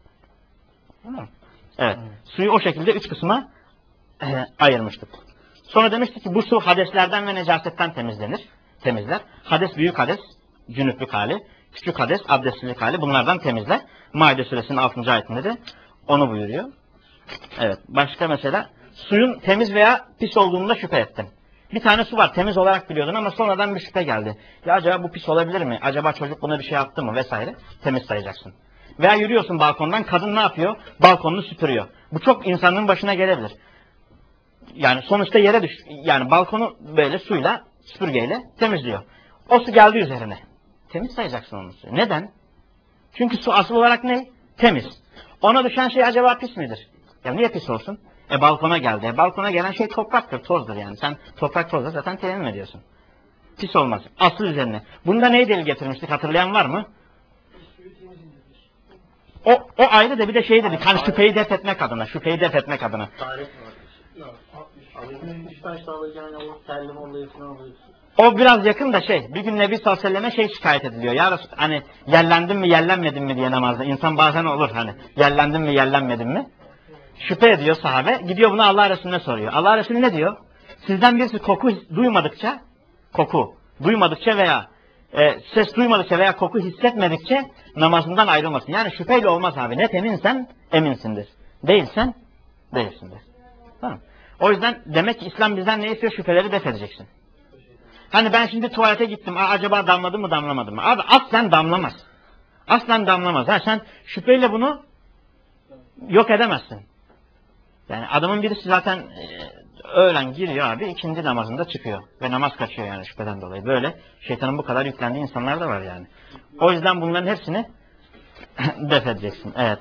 Evet. Suyu o şekilde 3 kısma ayırmıştık. Sonra demiştik ki bu su hadeslerden ve necasetten temizler. Hades büyük hades, cünüplük hali. Küçük hades, abdestsizlik hali. Bunlardan temizler. Maide suresinin 6. ayetinde de onu buyuruyor. Evet. Başka mesela suyun temiz veya pis olduğunda şüphe ettin. Bir tane su var, temiz olarak biliyordun ama sonradan bir şüphe geldi. Ya acaba bu pis olabilir mi? Acaba çocuk buna bir şey yaptı mı? Vesaire. Temiz sayacaksın. Veya yürüyorsun balkondan, kadın ne yapıyor? Balkonunu süpürüyor. Bu çok insanın başına gelebilir. Yani sonuçta yere yani balkonu böyle suyla, süpürgeyle temizliyor. O su geldi üzerine. Temiz sayacaksın onu suyu. Neden? Çünkü su asıl olarak ne? Temiz. Ona düşen şey acaba pis midir? Ya niye pis olsun? Balkona geldi. Balkona gelen şey topraktır, tozdur yani. Sen toprak tozla zaten teyemmüm ediyorsun. Pis olmaz. Asıl üzerine. Bunda neyi delil getirmiştik? Hatırlayan var mı? O ayrı da bir de şey dedik. Hani şüpheyi def etmek adına. Şüpheyi def etmek adına. O biraz yakın da şey. Bir gün Nebi sallallahu aleyhi ve selleme şikayet ediliyor. Ya hani yerlendin mi yerlenmedin mi diye namazda. İnsan bazen olur hani. Yerlendin mi yerlenmedin mi? Şüphe ediyor sahabe. Gidiyor bunu Allah Resulüne soruyor. Allah Resulü ne diyor? Sizden birisi koku duymadıkça veya ses duymadıkça veya koku hissetmedikçe namazından ayrılmasın. Yani şüpheyle olmaz abi. Net eminsen eminsindir. Değilsen değilsindir. Tamam. O yüzden demek ki İslam bizden ne istiyor? Şüpheleri def edeceksin. Hani ben şimdi tuvalete gittim. Acaba damladı mı damlamadı mı? Abi aslen damlamaz. Aslen damlamaz. Sen şüpheyle bunu yok edemezsin. Yani adamın birisi zaten öğlen giriyor abi, ikindi namazında çıkıyor. Ve namaz kaçıyor yani şüpheden dolayı. Böyle şeytanın bu kadar yüklendiği insanlar da var yani. O yüzden bunların hepsini def edeceksin. Evet.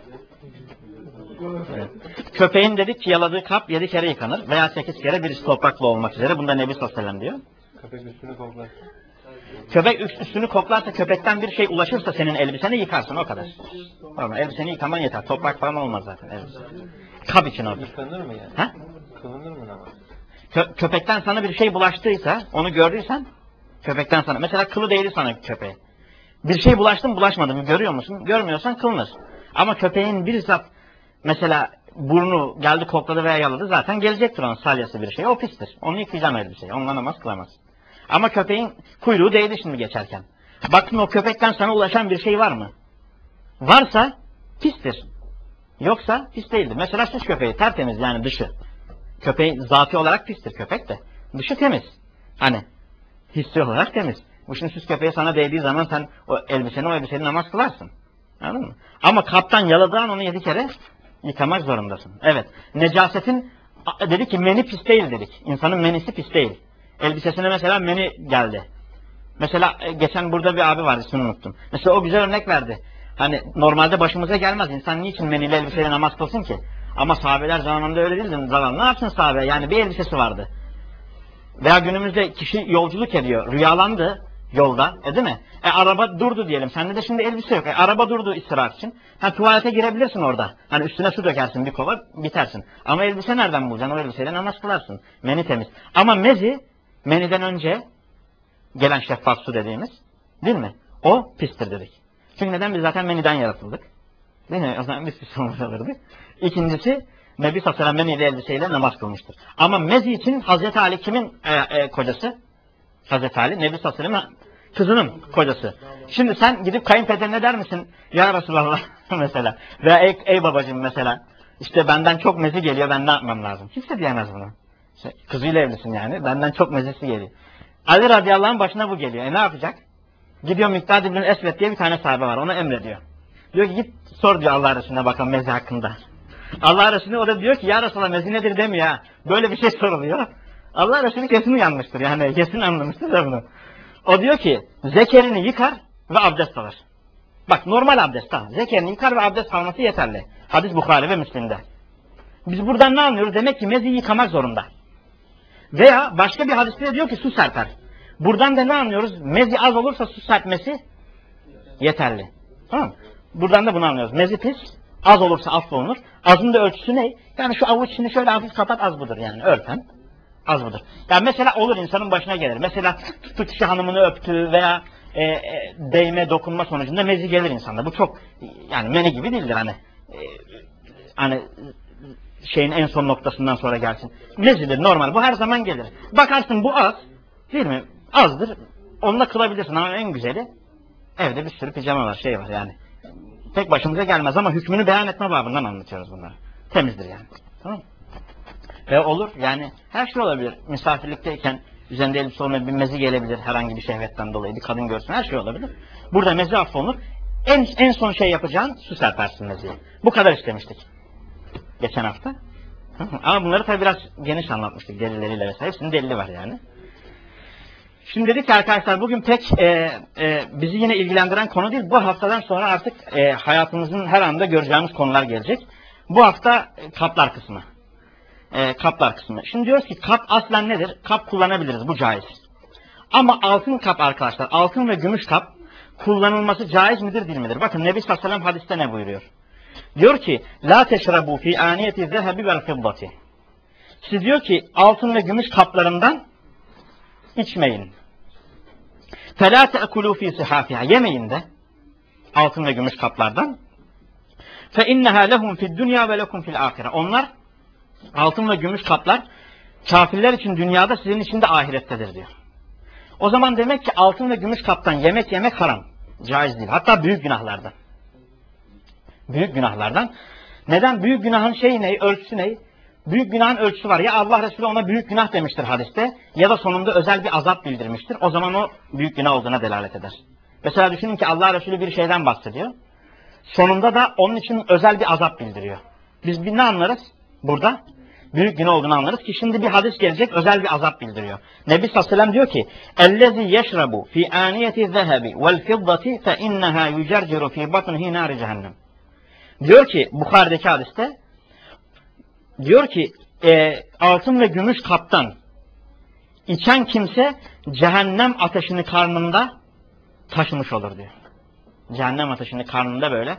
Köpeğin dedik ki yaladığı kap 7 kere yıkanır. Veya 8 kere, birisi toprakla olmak üzere. Bunda Nebi sallallahu aleyhi ve sellem diyor. Köpek üstünü koklar. Köpek üstünü koklarsa, köpekten bir şey ulaşırsa senin elbiseni yıkarsın, o kadar. Tamam, elbiseni yıkaman yeter. Toprak falan olmaz zaten elbise. Kap için orada. Yıkanır mı yani? Ha? Kılınır mı namaz? Köpekten sana bir şey bulaştıysa, onu gördüysen, köpekten sana, mesela kılı değdi sana köpeğe. Bir şey bulaştı mı bulaşmadı mı görüyor musun? Görmüyorsan kılınır. Ama köpeğin bir zat, mesela burnu geldi kokladı veya yaladı, zaten gelecektir onun salyası bir şey. O pistir. Onu yıkayacağım elbiseyi. Onunla namaz kılamaz. Ama köpeğin kuyruğu değdi şimdi geçerken. Baktın o köpekten sana ulaşan bir şey var mı? Varsa pistir. Yoksa pis değildir. Mesela süs köpeği tertemiz yani dışı. Köpeğin zatı olarak pistir köpek de. Dışı temiz. Hani hissi olarak temiz. Bu şimdi süs köpeği sana değdiği zaman sen o elbiseni namaz kılarsın. Anladın mı? Ama kaptan yaladığı an onu 7 kere yıkamak zorundasın. Evet. Necasetin dedik ki meni pis değil dedik. İnsanın menisi pis değil. Elbisesine mesela meni geldi. Mesela geçen burada bir abi vardı, ismini unuttum. Mesela o güzel örnek verdi. Hani normalde başımıza gelmez. İnsan niçin meniyle elbiseyle namaz kılsın ki? Ama sahabeler zamanında öyle değildi. Zaman ne yapsın sahabe? Yani bir elbisesi vardı. Veya günümüzde kişi yolculuk ediyor. Rüyalandı yolda. Değil mi? Araba durdu diyelim. Sende de şimdi elbise yok. Araba durdu istirahat için. Tuvalete girebilirsin orada. Hani üstüne su dökersin bir kova bitersin. Ama elbise nereden bulacaksın? O elbiseyle namaz kılarsın. Meni temiz. Ama mezi, meniden önce gelen şeffaf su dediğimiz, değil mi? O pistir dedik. Çünkü neden? Biz zaten meniden yaratıldık. Değil mi? O zaman biz pis olmuş olurduk. İkincisi, Nebi sallallahu aleyhi ve sellem menili elbiseyle namaz kılmıştır. Ama mezi için Hazreti Ali kimin kocası? Hazreti Ali, Nebi sallallahu aleyhi ve sellem kızının kocası. Şimdi sen gidip kayınpederine der misin? Ya Resulallah mesela. Veya ey babacığım mesela. İşte benden çok mezi geliyor, ben ne yapmam lazım? Kimse diyemez bunu. Kızıyla evlisin yani. Benden çok mezisi geliyor. Ali radıyallahu anh'ın başına bu geliyor. Ne yapacak? Gidiyor Miktad ibn Esved diye bir tane sahabe var. Ona emrediyor. Diyor ki git sor diyor Allah Resulüne bakalım mezi hakkında. Allah Resulü o da diyor ki ya Resulallah mezi nedir demiyor ha. Böyle bir şey soruluyor. Allah Resulü kesin uyanmıştır. Yani kesin anlamıştır da bunu. O diyor ki zekerini yıkar ve abdest alır. Bak normal abdest ha. Zekerini yıkar ve abdest alması yeterli. Hadis Bukhari ve Müslim'de. Biz buradan ne anlıyoruz? Demek ki mezi yıkamak zorunda. Veya başka bir hadiste de diyor ki su serper. Buradan da ne anlıyoruz? Mezi az olursa su serpmesi yeterli. Tamam mı? Buradan da bunu anlıyoruz. Mezi pis, az olursa affolunur. Azın da ölçüsü ne? Yani şu avuç içini şöyle hafif kapat az budur yani. Örten az budur. Yani mesela olur insanın başına gelir. Mesela tuttu kişi hanımını öptü veya değme, dokunma sonucunda mezi gelir insanda. Bu çok yani meni gibi değildir hani şeyin en son noktasından sonra gelsin. Mezidir normal. Bu her zaman gelir. Bakarsın bu az. Değil mi? Azdır. Onunla kılabilirsin ama en güzeli evde bir sürü pijama var, şey var yani. Tek başımıza gelmez ama hükmünü beyan etme babından anlatıyoruz bunları. Temizdir yani. Tamam mı? Ve olur yani her şey olabilir. Misafirlikteyken üzerinde elbise olmayan bir mezi gelebilir herhangi bir şehvetten dolayı. Bir kadın görsün her şey olabilir. Burada mezi affolunur. En son şey yapacağın su serpersin meziye. Bu kadar istemiştik. Geçen hafta. Ama bunları tabi biraz geniş anlatmıştık delilleriyle vesaire. Hepsinin delili var yani. Şimdi dedik ki arkadaşlar bugün pek bizi yine ilgilendiren konu değil. Bu haftadan sonra artık hayatımızın her anda göreceğimiz konular gelecek. Bu hafta kaplar kısmı. Kaplar kısmı. Şimdi diyoruz ki kap aslen nedir? Kap kullanabiliriz. Bu caiz. Ama altın kap arkadaşlar. Altın ve gümüş kap kullanılması caiz midir değil midir? Bakın Nebi sallallahu aleyhi ve sellem hadiste ne buyuruyor? Diyor ki la teşrabu fi aniyeti zehebi vel fiddati. Siz diyor ki altın ve gümüş kaplarından içmeyin. فَلَا تَأْكُلُوا ف۪ي سِحَافِهَا. Yemeyin de altın ve gümüş kaplardan. فَاِنَّهَا لَهُمْ فِي الدُّنْيَا وَلَكُمْ فِي الْآخِرَةِ. Onlar altın ve gümüş kaplar kafirler için dünyada sizin için de ahirettedir diyor. O zaman demek ki altın ve gümüş kaptan yemek haram. Caiz değil. Hatta büyük günahlardan. Büyük günahlardan. Neden? Büyük günahın şeyi ne? Ölçüsü ne? Büyük günahın ölçüsü var. Ya Allah Resulü ona büyük günah demiştir hadiste ya da sonunda özel bir azap bildirmiştir. O zaman o büyük günah olduğuna delalet eder. Mesela düşünün ki Allah Resulü bir şeyden bahsediyor. Sonunda da onun için özel bir azap bildiriyor. Biz ne anlarız burada? Büyük günah olduğunu anlarız ki şimdi bir hadis gelecek özel bir azap bildiriyor. Nebi sallallahu aleyhi ve sellem diyor ki اَلَّذِي يَشْرَبُ فِي آنِيَةِ الذَّهَبِ وَالْفِضَّةِ فَاِنَّهَا يُجَرْجِرُ فِي بَطْنِهِ نَارِ cehennem. Diyor ki Bukhari'deki hadiste diyor ki altın ve gümüş kaptan içen kimse cehennem ateşini karnında taşımış olur diyor. Cehennem ateşini karnında böyle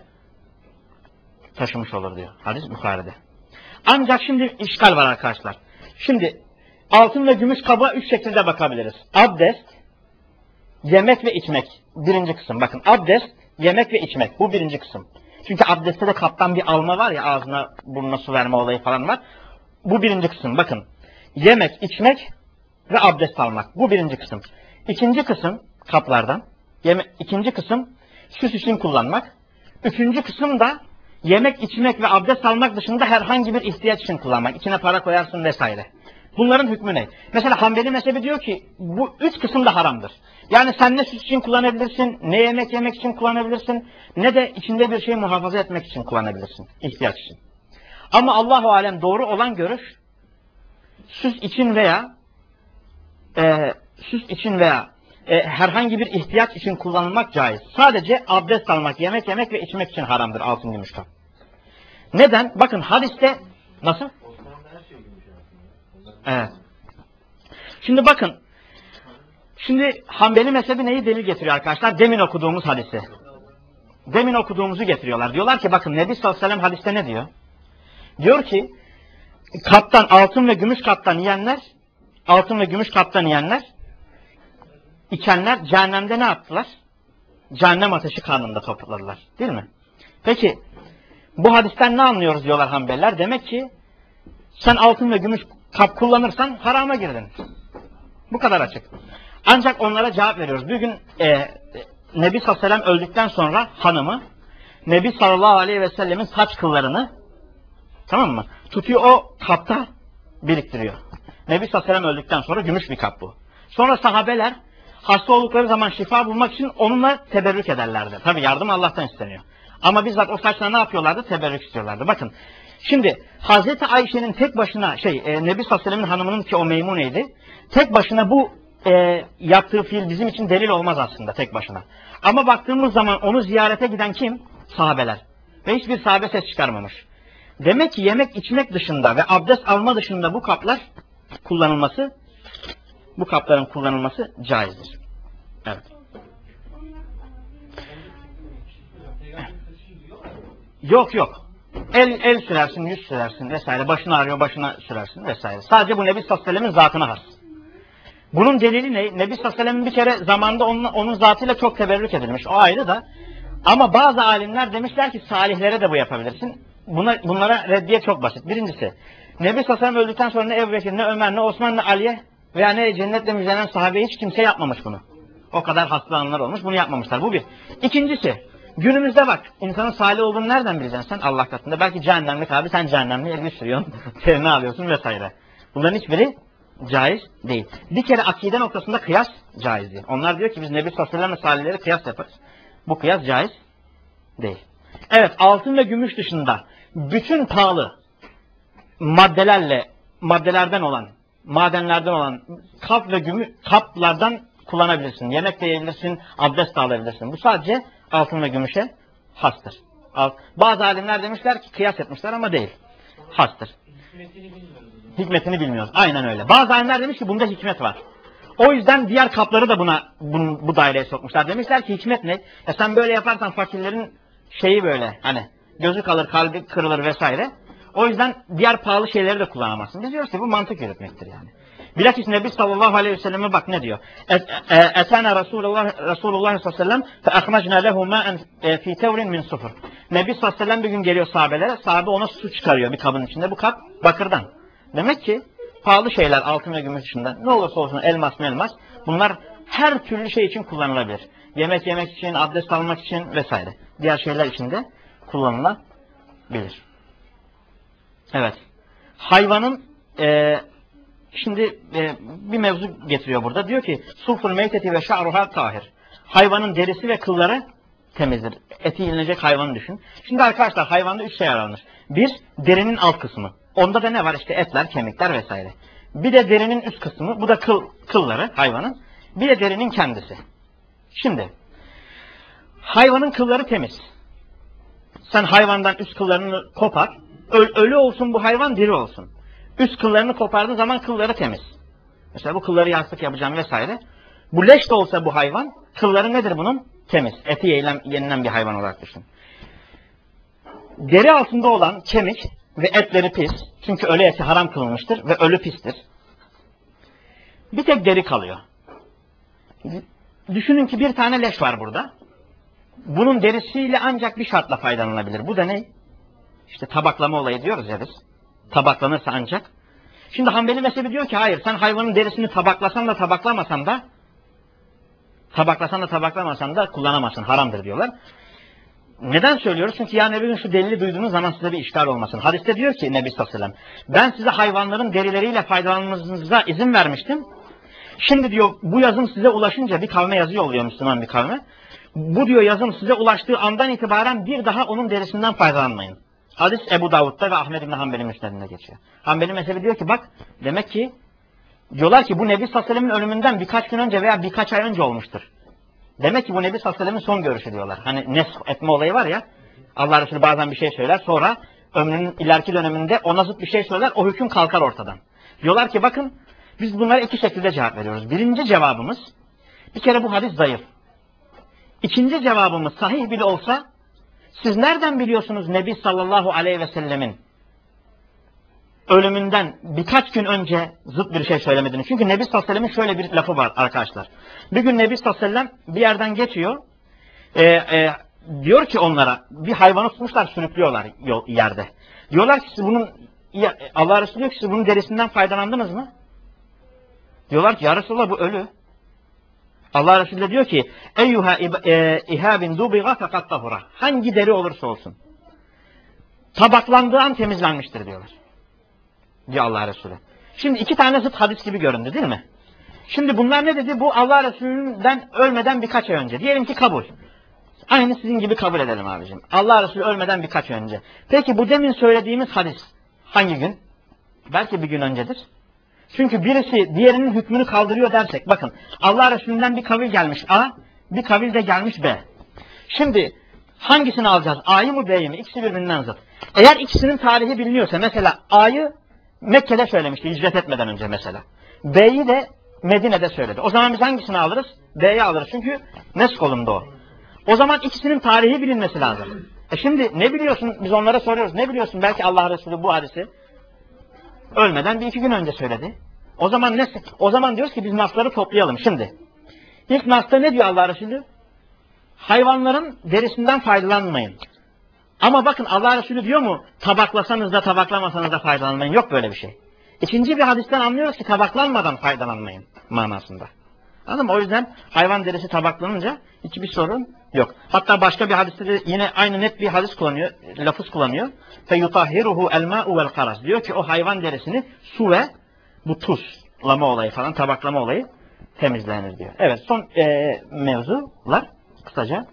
taşımış olur diyor. Hadis Bukhari'de. Ancak şimdi işgal var arkadaşlar. Şimdi altın ve gümüş kaba 3 şekilde bakabiliriz. Abdest, yemek ve içmek. Birinci kısım. Bakın abdest, yemek ve içmek. Bu birinci kısım. Çünkü abdestte de kaptan bir alma var ya ağzına burnuna su verme olayı falan var. Bu birinci kısım. Bakın yemek, içmek ve abdest almak. Bu birinci kısım. İkinci kısım kaplardan. İkinci kısım süs için kullanmak. Üçüncü kısım da yemek, içmek ve abdest almak dışında herhangi bir ihtiyaç için kullanmak. İçine para koyarsın vesaire. Bunların hükmü ne? Mesela Hanbeli mezhebi diyor ki bu üç kısım da haramdır. Yani sen ne süs için kullanabilirsin, ne yemek yemek için kullanabilirsin, ne de içinde bir şey muhafaza etmek için kullanabilirsin. İhtiyaç için. Ama Allahu alem doğru olan görüş süs için veya herhangi bir ihtiyaç için kullanılmak caiz. Sadece abdest almak, yemek yemek ve içmek için haramdır altın gümüş kap. Neden? Bakın hadiste Nasıl? Osmanlı'da her şey gümüş aslında. Evet. Şimdi bakın. Şimdi Hanbeli mezhebi neyi delil getiriyor arkadaşlar? Demin okuduğumuz hadisi. Demin okuduğumuzu getiriyorlar. Diyorlar ki bakın Nebi sallallahu aleyhi ve sellem hadiste ne diyor? Diyor ki kaptan, altın ve gümüş kaptan yiyenler, altın ve gümüş kaptan yiyenler, içenler cehennemde ne yaptılar? Cehennem ateşi karnında topladılar. Değil mi? Peki bu hadisten ne anlıyoruz diyorlar Hanbeliler? Demek ki sen altın ve gümüş kap kullanırsan harama girdin. Bu kadar açık. Ancak onlara cevap veriyoruz. Bir gün Nebi sallallahu aleyhi ve sellem öldükten sonra hanımı Nebi sallallahu aleyhi ve sellemin saç kıllarını, tamam mı, tutuyor o kapta biriktiriyor. Nebi sallallahu aleyhi ve sellem öldükten sonra gümüş bir kap bu. Sonra sahabeler hasta oldukları zaman şifa bulmak için onunla teberrük ederlerdi. Tabi yardım Allah'tan isteniyor. Ama bizzat o saçla ne yapıyorlardı? Teberrük istiyorlardı. Bakın şimdi Hazreti Ayşe'nin tek başına Nebi sallallahu aleyhi ve sellemin hanımının ki o Meymune'ydi. Tek başına bu yaptığı fiil bizim için delil olmaz aslında tek başına. Ama baktığımız zaman onu ziyarete giden kim? Sahabeler. Ve hiçbir sahabe ses çıkarmamış. Demek ki yemek içmek dışında ve abdest alma dışında bu kapların kullanılması caizdir. Evet. Yok. El sürersin, yüz sürersin vesaire. Başını ağrıyor, başına sürersin vesaire. Sadece bu Nebi sallallahu aleyhi ve sellemin zatına has. Bunun delili ne? Nebi sallallahu aleyhi ve sellemin bir kere zamanında onun zatıyla çok teberrük edilmiş. O ayrı da. Ama bazı alimler demişler ki salihlere de bu yapabilirsin. Bunlara reddiye çok basit. Birincisi, Nebi sallallahu aleyhi ve sellem öldükten sonra ne Ebu Bekir, ne Ömer, ne Osman, ne Ali'ye veya ne cennetle müjdelenen sahabeye hiç kimse yapmamış bunu. O kadar hastalananlar olmuş, bunu yapmamışlar. Bu bir. İkincisi, günümüzde bak, insanın salih olduğunu nereden bileceksin sen Allah katında? Belki cehennemlik abi, sen cehennemli elini sürüyorsun, terini alıyorsun vesaire. Bunların hiçbiri caiz değil. Bir kere akide noktasında kıyas caiz değil. Onlar diyor ki biz Nebi sallallahu aleyhi ve sellem'le salihleri kıyas yaparız. Bu kıyas caiz değil. Evet, altın ve gümüş dışında bütün pahalı maddelerden olan, madenlerden olan kap ve gümüş kaplardan kullanabilirsin. Yemek de yiyebilirsin, abdest de alabilirsin. Bu sadece altın ve gümüşe hastır. Bazı alimler demişler ki kıyas etmişler ama değil. Hastır. Hikmetini bilmiyoruz. Aynen öyle. Bazı alimler demiş ki bunda hikmet var. O yüzden diğer kapları da bu daireye sokmuşlar. Demişler ki hikmet ne? Ya sen böyle yaparsan fakirlerin şeyi böyle hani gözü kalır, kalbi kırılır vesaire. O yüzden diğer pahalı şeyleri de kullanamazsın. Biz diyoruz ki bu mantık yürütmektir yani. Bilakis Nebi sallallahu aleyhi ve selleme bak ne diyor? Etana Resulullah sallallahu aleyhi ve sellem fe ahmacna lehu ma'en fi tevrin min sufur. Nebi sallallahu aleyhi ve sellem bir gün geliyor sahabelere. Sahabe ona su çıkarıyor bir kabın içinde. Bu kap bakırdan. Demek ki pahalı şeyler altın ve gümüş dışında ne olursa olsun elmas bunlar her türlü şey için kullanılabilir. Yemek yemek için, abdest almak için vesaire. Diğer şeyler için de kullanılabilir. Evet. Hayvanın şimdi bir mevzu getiriyor burada. Diyor ki sulful meyteti ve şa'ruha tahir. Hayvanın derisi ve kılları temizdir. Eti yenilecek hayvanı düşün. Şimdi arkadaşlar hayvanda 3 şey aranır. Bir, derinin alt kısmı. Onda da ne var? İşte etler, kemikler vesaire. Bir de derinin üst kısmı. Bu da kılları hayvanın. Bir de derinin kendisi. Şimdi hayvanın kılları temiz. Sen hayvandan üst kıllarını kopar. Ölü olsun bu hayvan, diri olsun. Üst kıllarını kopardığın zaman kılları temiz. Mesela bu kılları yastık yapacağım vesaire. Bu leş de olsa bu hayvan, kılları nedir bunun? Temiz. Eti yenilen bir hayvan olarak düşün. Deri altında olan kemik ve etleri pis. Çünkü ölü eti haram kılınmıştır ve ölü pistir. Bir tek deri kalıyor. Düşünün ki bir tane leş var burada. Bunun derisiyle ancak bir şartla faydalanılabilir. Bu da ne? İşte tabaklama olayı diyoruz ya biz. Tabaklanırsa ancak. Şimdi Hanbeli mezhebi diyor ki hayır sen hayvanın derisini tabaklasan da tabaklamasan da kullanamazsın. Haramdır diyorlar. Neden söylüyoruz? Çünkü yarın öbür gün şu delili duyduğunuz zaman size bir işgal olmasın. Hadiste diyor ki Nebi sallallahu aleyhi ve sellem ben size hayvanların derileriyle faydalanmanıza izin vermiştim. Şimdi diyor bu yazım size ulaşınca bir kavme yazı yolluyor Müslüman bir kavme. Bu diyor yazım size ulaştığı andan itibaren bir daha onun derisinden faydalanmayın. Hadis Ebu Davud'da ve Ahmed İbni Hanbel'in müsnedinde geçiyor. Hanbeli mezhebi diyor ki bak demek ki diyorlar ki bu Nebi sallallahu aleyhi ve sellem'in ölümünden birkaç gün önce veya birkaç ay önce olmuştur. Demek ki bu Nebi sallallahu aleyhi ve sellem'in son görüşü diyorlar. Hani nesk etme olayı var ya Allah Resulü bazen bir şey söyler sonra ömrünün ileriki döneminde ona zıt bir şey söyler, o hüküm kalkar ortadan. Diyorlar ki bakın biz bunlara iki şekilde cevap veriyoruz. Birinci cevabımız, bir kere bu hadis zayıf. İkinci cevabımız sahih bile olsa, siz nereden biliyorsunuz Nebi sallallahu aleyhi ve sellemin ölümünden birkaç gün önce zıt bir şey söylemediğini? Çünkü Nebi sallallahu aleyhi ve sellemin şöyle bir lafı var arkadaşlar. Bir gün Nebi sallallahu aleyhi ve sellem bir yerden geçiyor. Diyor ki onlara, bir hayvanı tutmuşlar, sürüklüyorlar yerde. Diyorlar ki siz bunun, Allah Resulü diyor ki siz bunun derisinden faydalandınız mı? Diyorlar ki ya Resulallah bu ölü. Allah Resulü de diyor ki eyyuha ihabin dubiga fakat tahura. Hangi deri olursa olsun tabaklandığı an temizlenmiştir diyorlar. Diyor Allah Resulü. Şimdi iki tane zıt hadis gibi göründü değil mi? Şimdi bunlar ne dedi? Bu Allah Resulü'nden ölmeden birkaç ay önce. Diyelim ki kabul. Aynı sizin gibi kabul edelim abicim. Allah Resulü ölmeden birkaç ay önce. Peki bu demin söylediğimiz hadis hangi gün? Belki bir gün öncedir. Çünkü birisi diğerinin hükmünü kaldırıyor dersek, bakın Allah Resulü'nden bir kavil gelmiş A, bir kavil de gelmiş B. Şimdi hangisini alacağız? A'yı mı B'yi mi? İkisi birbirinden zıt. Eğer ikisinin tarihi biliniyorsa, mesela A'yı Mekke'de söylemişti hicret etmeden önce mesela. B'yi de Medine'de söyledi. O zaman biz hangisini alırız? B'yi alırız çünkü nesk olundu o. O zaman ikisinin tarihi bilinmesi lazım. Şimdi ne biliyorsun? Biz onlara soruyoruz. Ne biliyorsun? Belki Allah Resulü bu hadisi ölmeden bir iki gün önce söyledi. O zaman ne? O zaman diyoruz ki biz nasları toplayalım. Şimdi ilk nasta ne diyor Allah Resulü? Hayvanların derisinden faydalanmayın. Ama bakın Allah Resulü diyor mu? Tabaklasanız da tabaklamasanız da faydalanmayın. Yok böyle bir şey. İkinci bir hadisten anlıyoruz ki tabaklanmadan faydalanmayın manasında. Anladın mı? O yüzden hayvan derisi tabaklanınca hiçbir sorun yok. Hatta başka bir hadiste de yine aynı net bir hadis kullanıyor, lafız kullanıyor. Feyutahhiruhu elma'u vel karas. Diyor ki o hayvan derisini su ve bu tuzlama olayı falan, tabaklama olayı temizlenir diyor. Evet, son mevzular kısaca.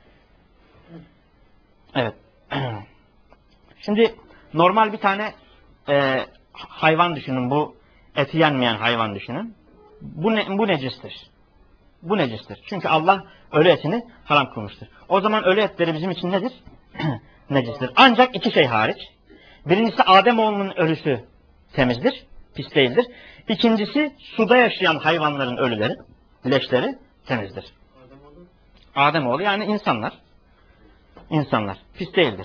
Evet. Şimdi normal bir tane hayvan düşünün, bu eti yenmeyen hayvan düşünün. Bu necistir. Bu necistir. Çünkü Allah ölü etini haram kılmıştır. O zaman ölü etleri bizim için nedir? Necistir. Ancak iki şey hariç. Birincisi Ademoğlunun ölüsü temizdir, pis değildir. İkincisi suda yaşayan hayvanların ölüleri, leşleri temizdir. Ademoğlu yani insanlar. İnsanlar pis değildir.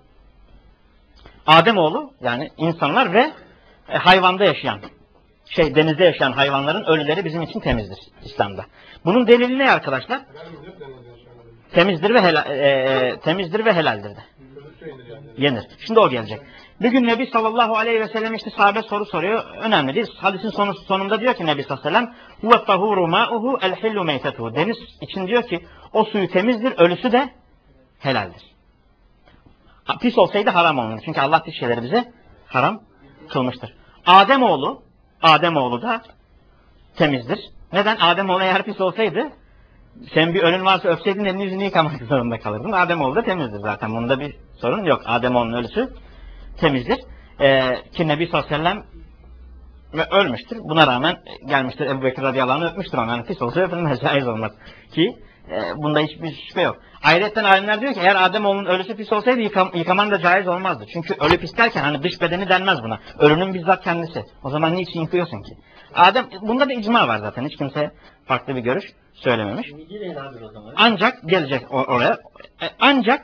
Ademoğlu yani insanlar ve hayvanda yaşayan, denizde yaşayan hayvanların ölüleri bizim için temizdir İslam'da. Bunun delili ne arkadaşlar? Temizdir ve helaldir de. Yenir. Şimdi o gelecek. Bir gün Nebi sallallahu aleyhi ve sellem işte sahabe soru soruyor. Önemli değil. Hadisin sonunda diyor ki Nebi sallallahu aleyhi ve sellem huve tahuru ma'uhu el hillu meytetuhu. Deniz için diyor ki o suyu temizdir, ölüsü de helaldir. Pis olsaydı haram olurdu. Çünkü Allah pis şeyleri bize haram kılmıştır. Ademoğlu da temizdir. Neden? Ademoğlu eğer pis olsaydı sen bir ölün varsa öpseydin elini yüzünü yıkamak zorunda kalırdın. Ademoğlu da temizdir zaten. Bunda bir sorun yok. Ademoğlu'nun ölüsü temizdir. Ki Nebi sallallahu aleyhi ve sellem ölmüştür. Buna rağmen gelmiştir. Ebu Bekir radıyallahu anh öpmüştür ama. Yani pis olsa öpülmez. Caiz olmaz. Ki bunda hiçbir şüphe yok. Ayrıca alimler diyor ki eğer Ademoğlu'nun ölüsü pis olsaydı yıkaman da caiz olmazdı. Çünkü ölü pis derken hani dış bedeni denmez buna. Ölünün bizzat kendisi. O zaman niçin yıkıyorsun ki? Bunda da icma var zaten. Hiç kimse farklı bir görüş söylememiş. Ancak gelecek oraya. Ancak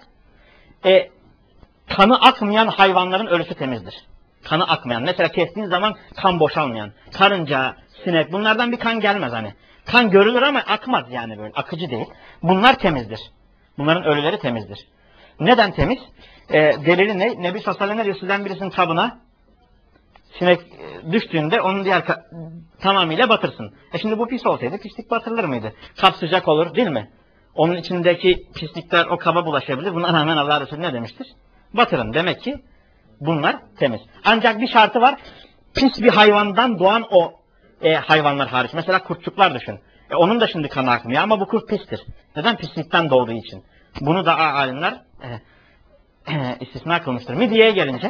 kanı akmayan hayvanların ölüsü temizdir. Kanı akmayan. Mesela kestiğin zaman kan boşalmayan. Karınca, sinek bunlardan bir kan gelmez hani. Kan görülür ama akmaz yani böyle. Akıcı değil. Bunlar temizdir. Bunların ölüleri temizdir. Neden temiz? Delili ne? Nebi sallallahu aleyhi ve sellem diyor sizden birisinin kabına sinek düştüğünde onun tamamıyla batırsın. Şimdi bu pis olsaydı pislik batırılır mıydı? Kap sıcak olur değil mi? Onun içindeki pislikler o kaba bulaşabilir. Buna rağmen Allah Resulü ne demiştir? Batırın. Demek ki bunlar temiz. Ancak bir şartı var. Pis bir hayvandan doğan o hayvanlar hariç. Mesela kurtçuklar düşün. Onun da şimdi kanı akmıyor ama bu kurt pistir. Neden? Pislikten doğduğu için. Bunu da alimler istisna kılmıştır. Midyeye gelince.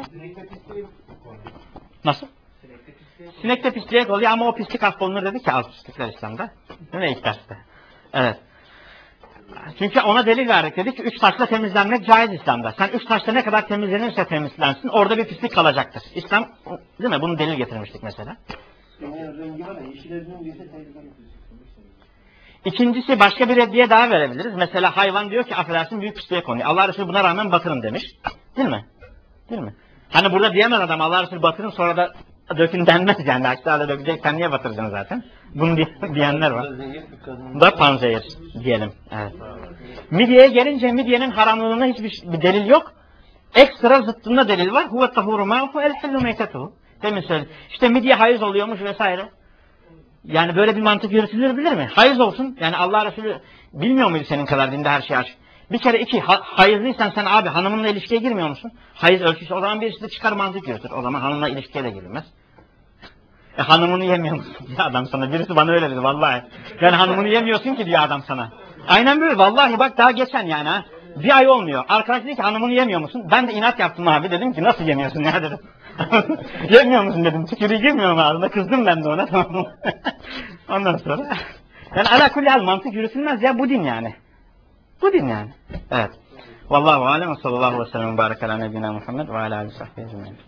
Nasıl? Sinekte pisliğe oluyor ama o pislik affolunur dedi ki az pislikler İslam'da. Değil mi ilk derste? Evet. Çünkü ona delil verdik. Dedik ki 3 taşla temizlenmek caiz İslam'da. Sen 3 taşla ne kadar temizlenirse temizlensin orada bir pislik kalacaktır. İslam değil mi? Bunu delil getirmiştik mesela. Yani rengi var ya, yeşile dönüyorsa tehlikeli. İkincisi başka bir reddiye daha verebiliriz. Mesela hayvan diyor ki affedersin büyük pisliğe konuyor. Allah Resulü buna rağmen batırın demiş. Değil mi? Değil mi? Hani burada diyemez adam Allah Resulü batırın sonra da dökün denmez yani. Aşağıda dökecek sen niye batıracaksın zaten? Bunu diyenler var. Bu da panzehir diyelim. Evet. Midyeye gelince midyenin haramlılığına hiçbir delil yok. Ekstra zıttında delil var. Huve tahuru ma'hu el hillu meytetuhu. Demin söyledim. İşte midye hayız oluyormuş vesaire. Yani böyle bir mantık yürütülür mi? Hayız olsun. Yani Allah Resulü bilmiyor muydu senin kadar dinde her şey aç? Bir kere iki, hayızlıysan sen abi hanımınla ilişkiye girmiyor musun? Hayız ölçüsü o zaman birisi de çıkar mantık yürütür. O zaman hanımla ilişkiye de girilmez. Hanımını yemiyor musun diyor adam sana. Birisi bana öyle dedi vallahi. Yani hanımını yemiyorsun ki diyor adam sana. Aynen böyle vallahi bak daha geçen yani ha. Bir ay olmuyor. Arkadaş dedi ki hanımını yemiyor musun? Ben de inat yaptım abi dedim ki nasıl yemiyorsun ya dedim. Yemiyor musun dedim. Tükürüğü girmiyor mu ağzına? Kızdım ben de ona tamam mı? Ondan sonra. Yani ala kulli hal mantık yürütülmez ya bu din yani. Bu din yani. Evet. Vallahu alem ve sallallahu aleyhi ve sellem ve barek ala nebiyyina Muhammed ve ala aleyhi ve sahbihi ecmaîn.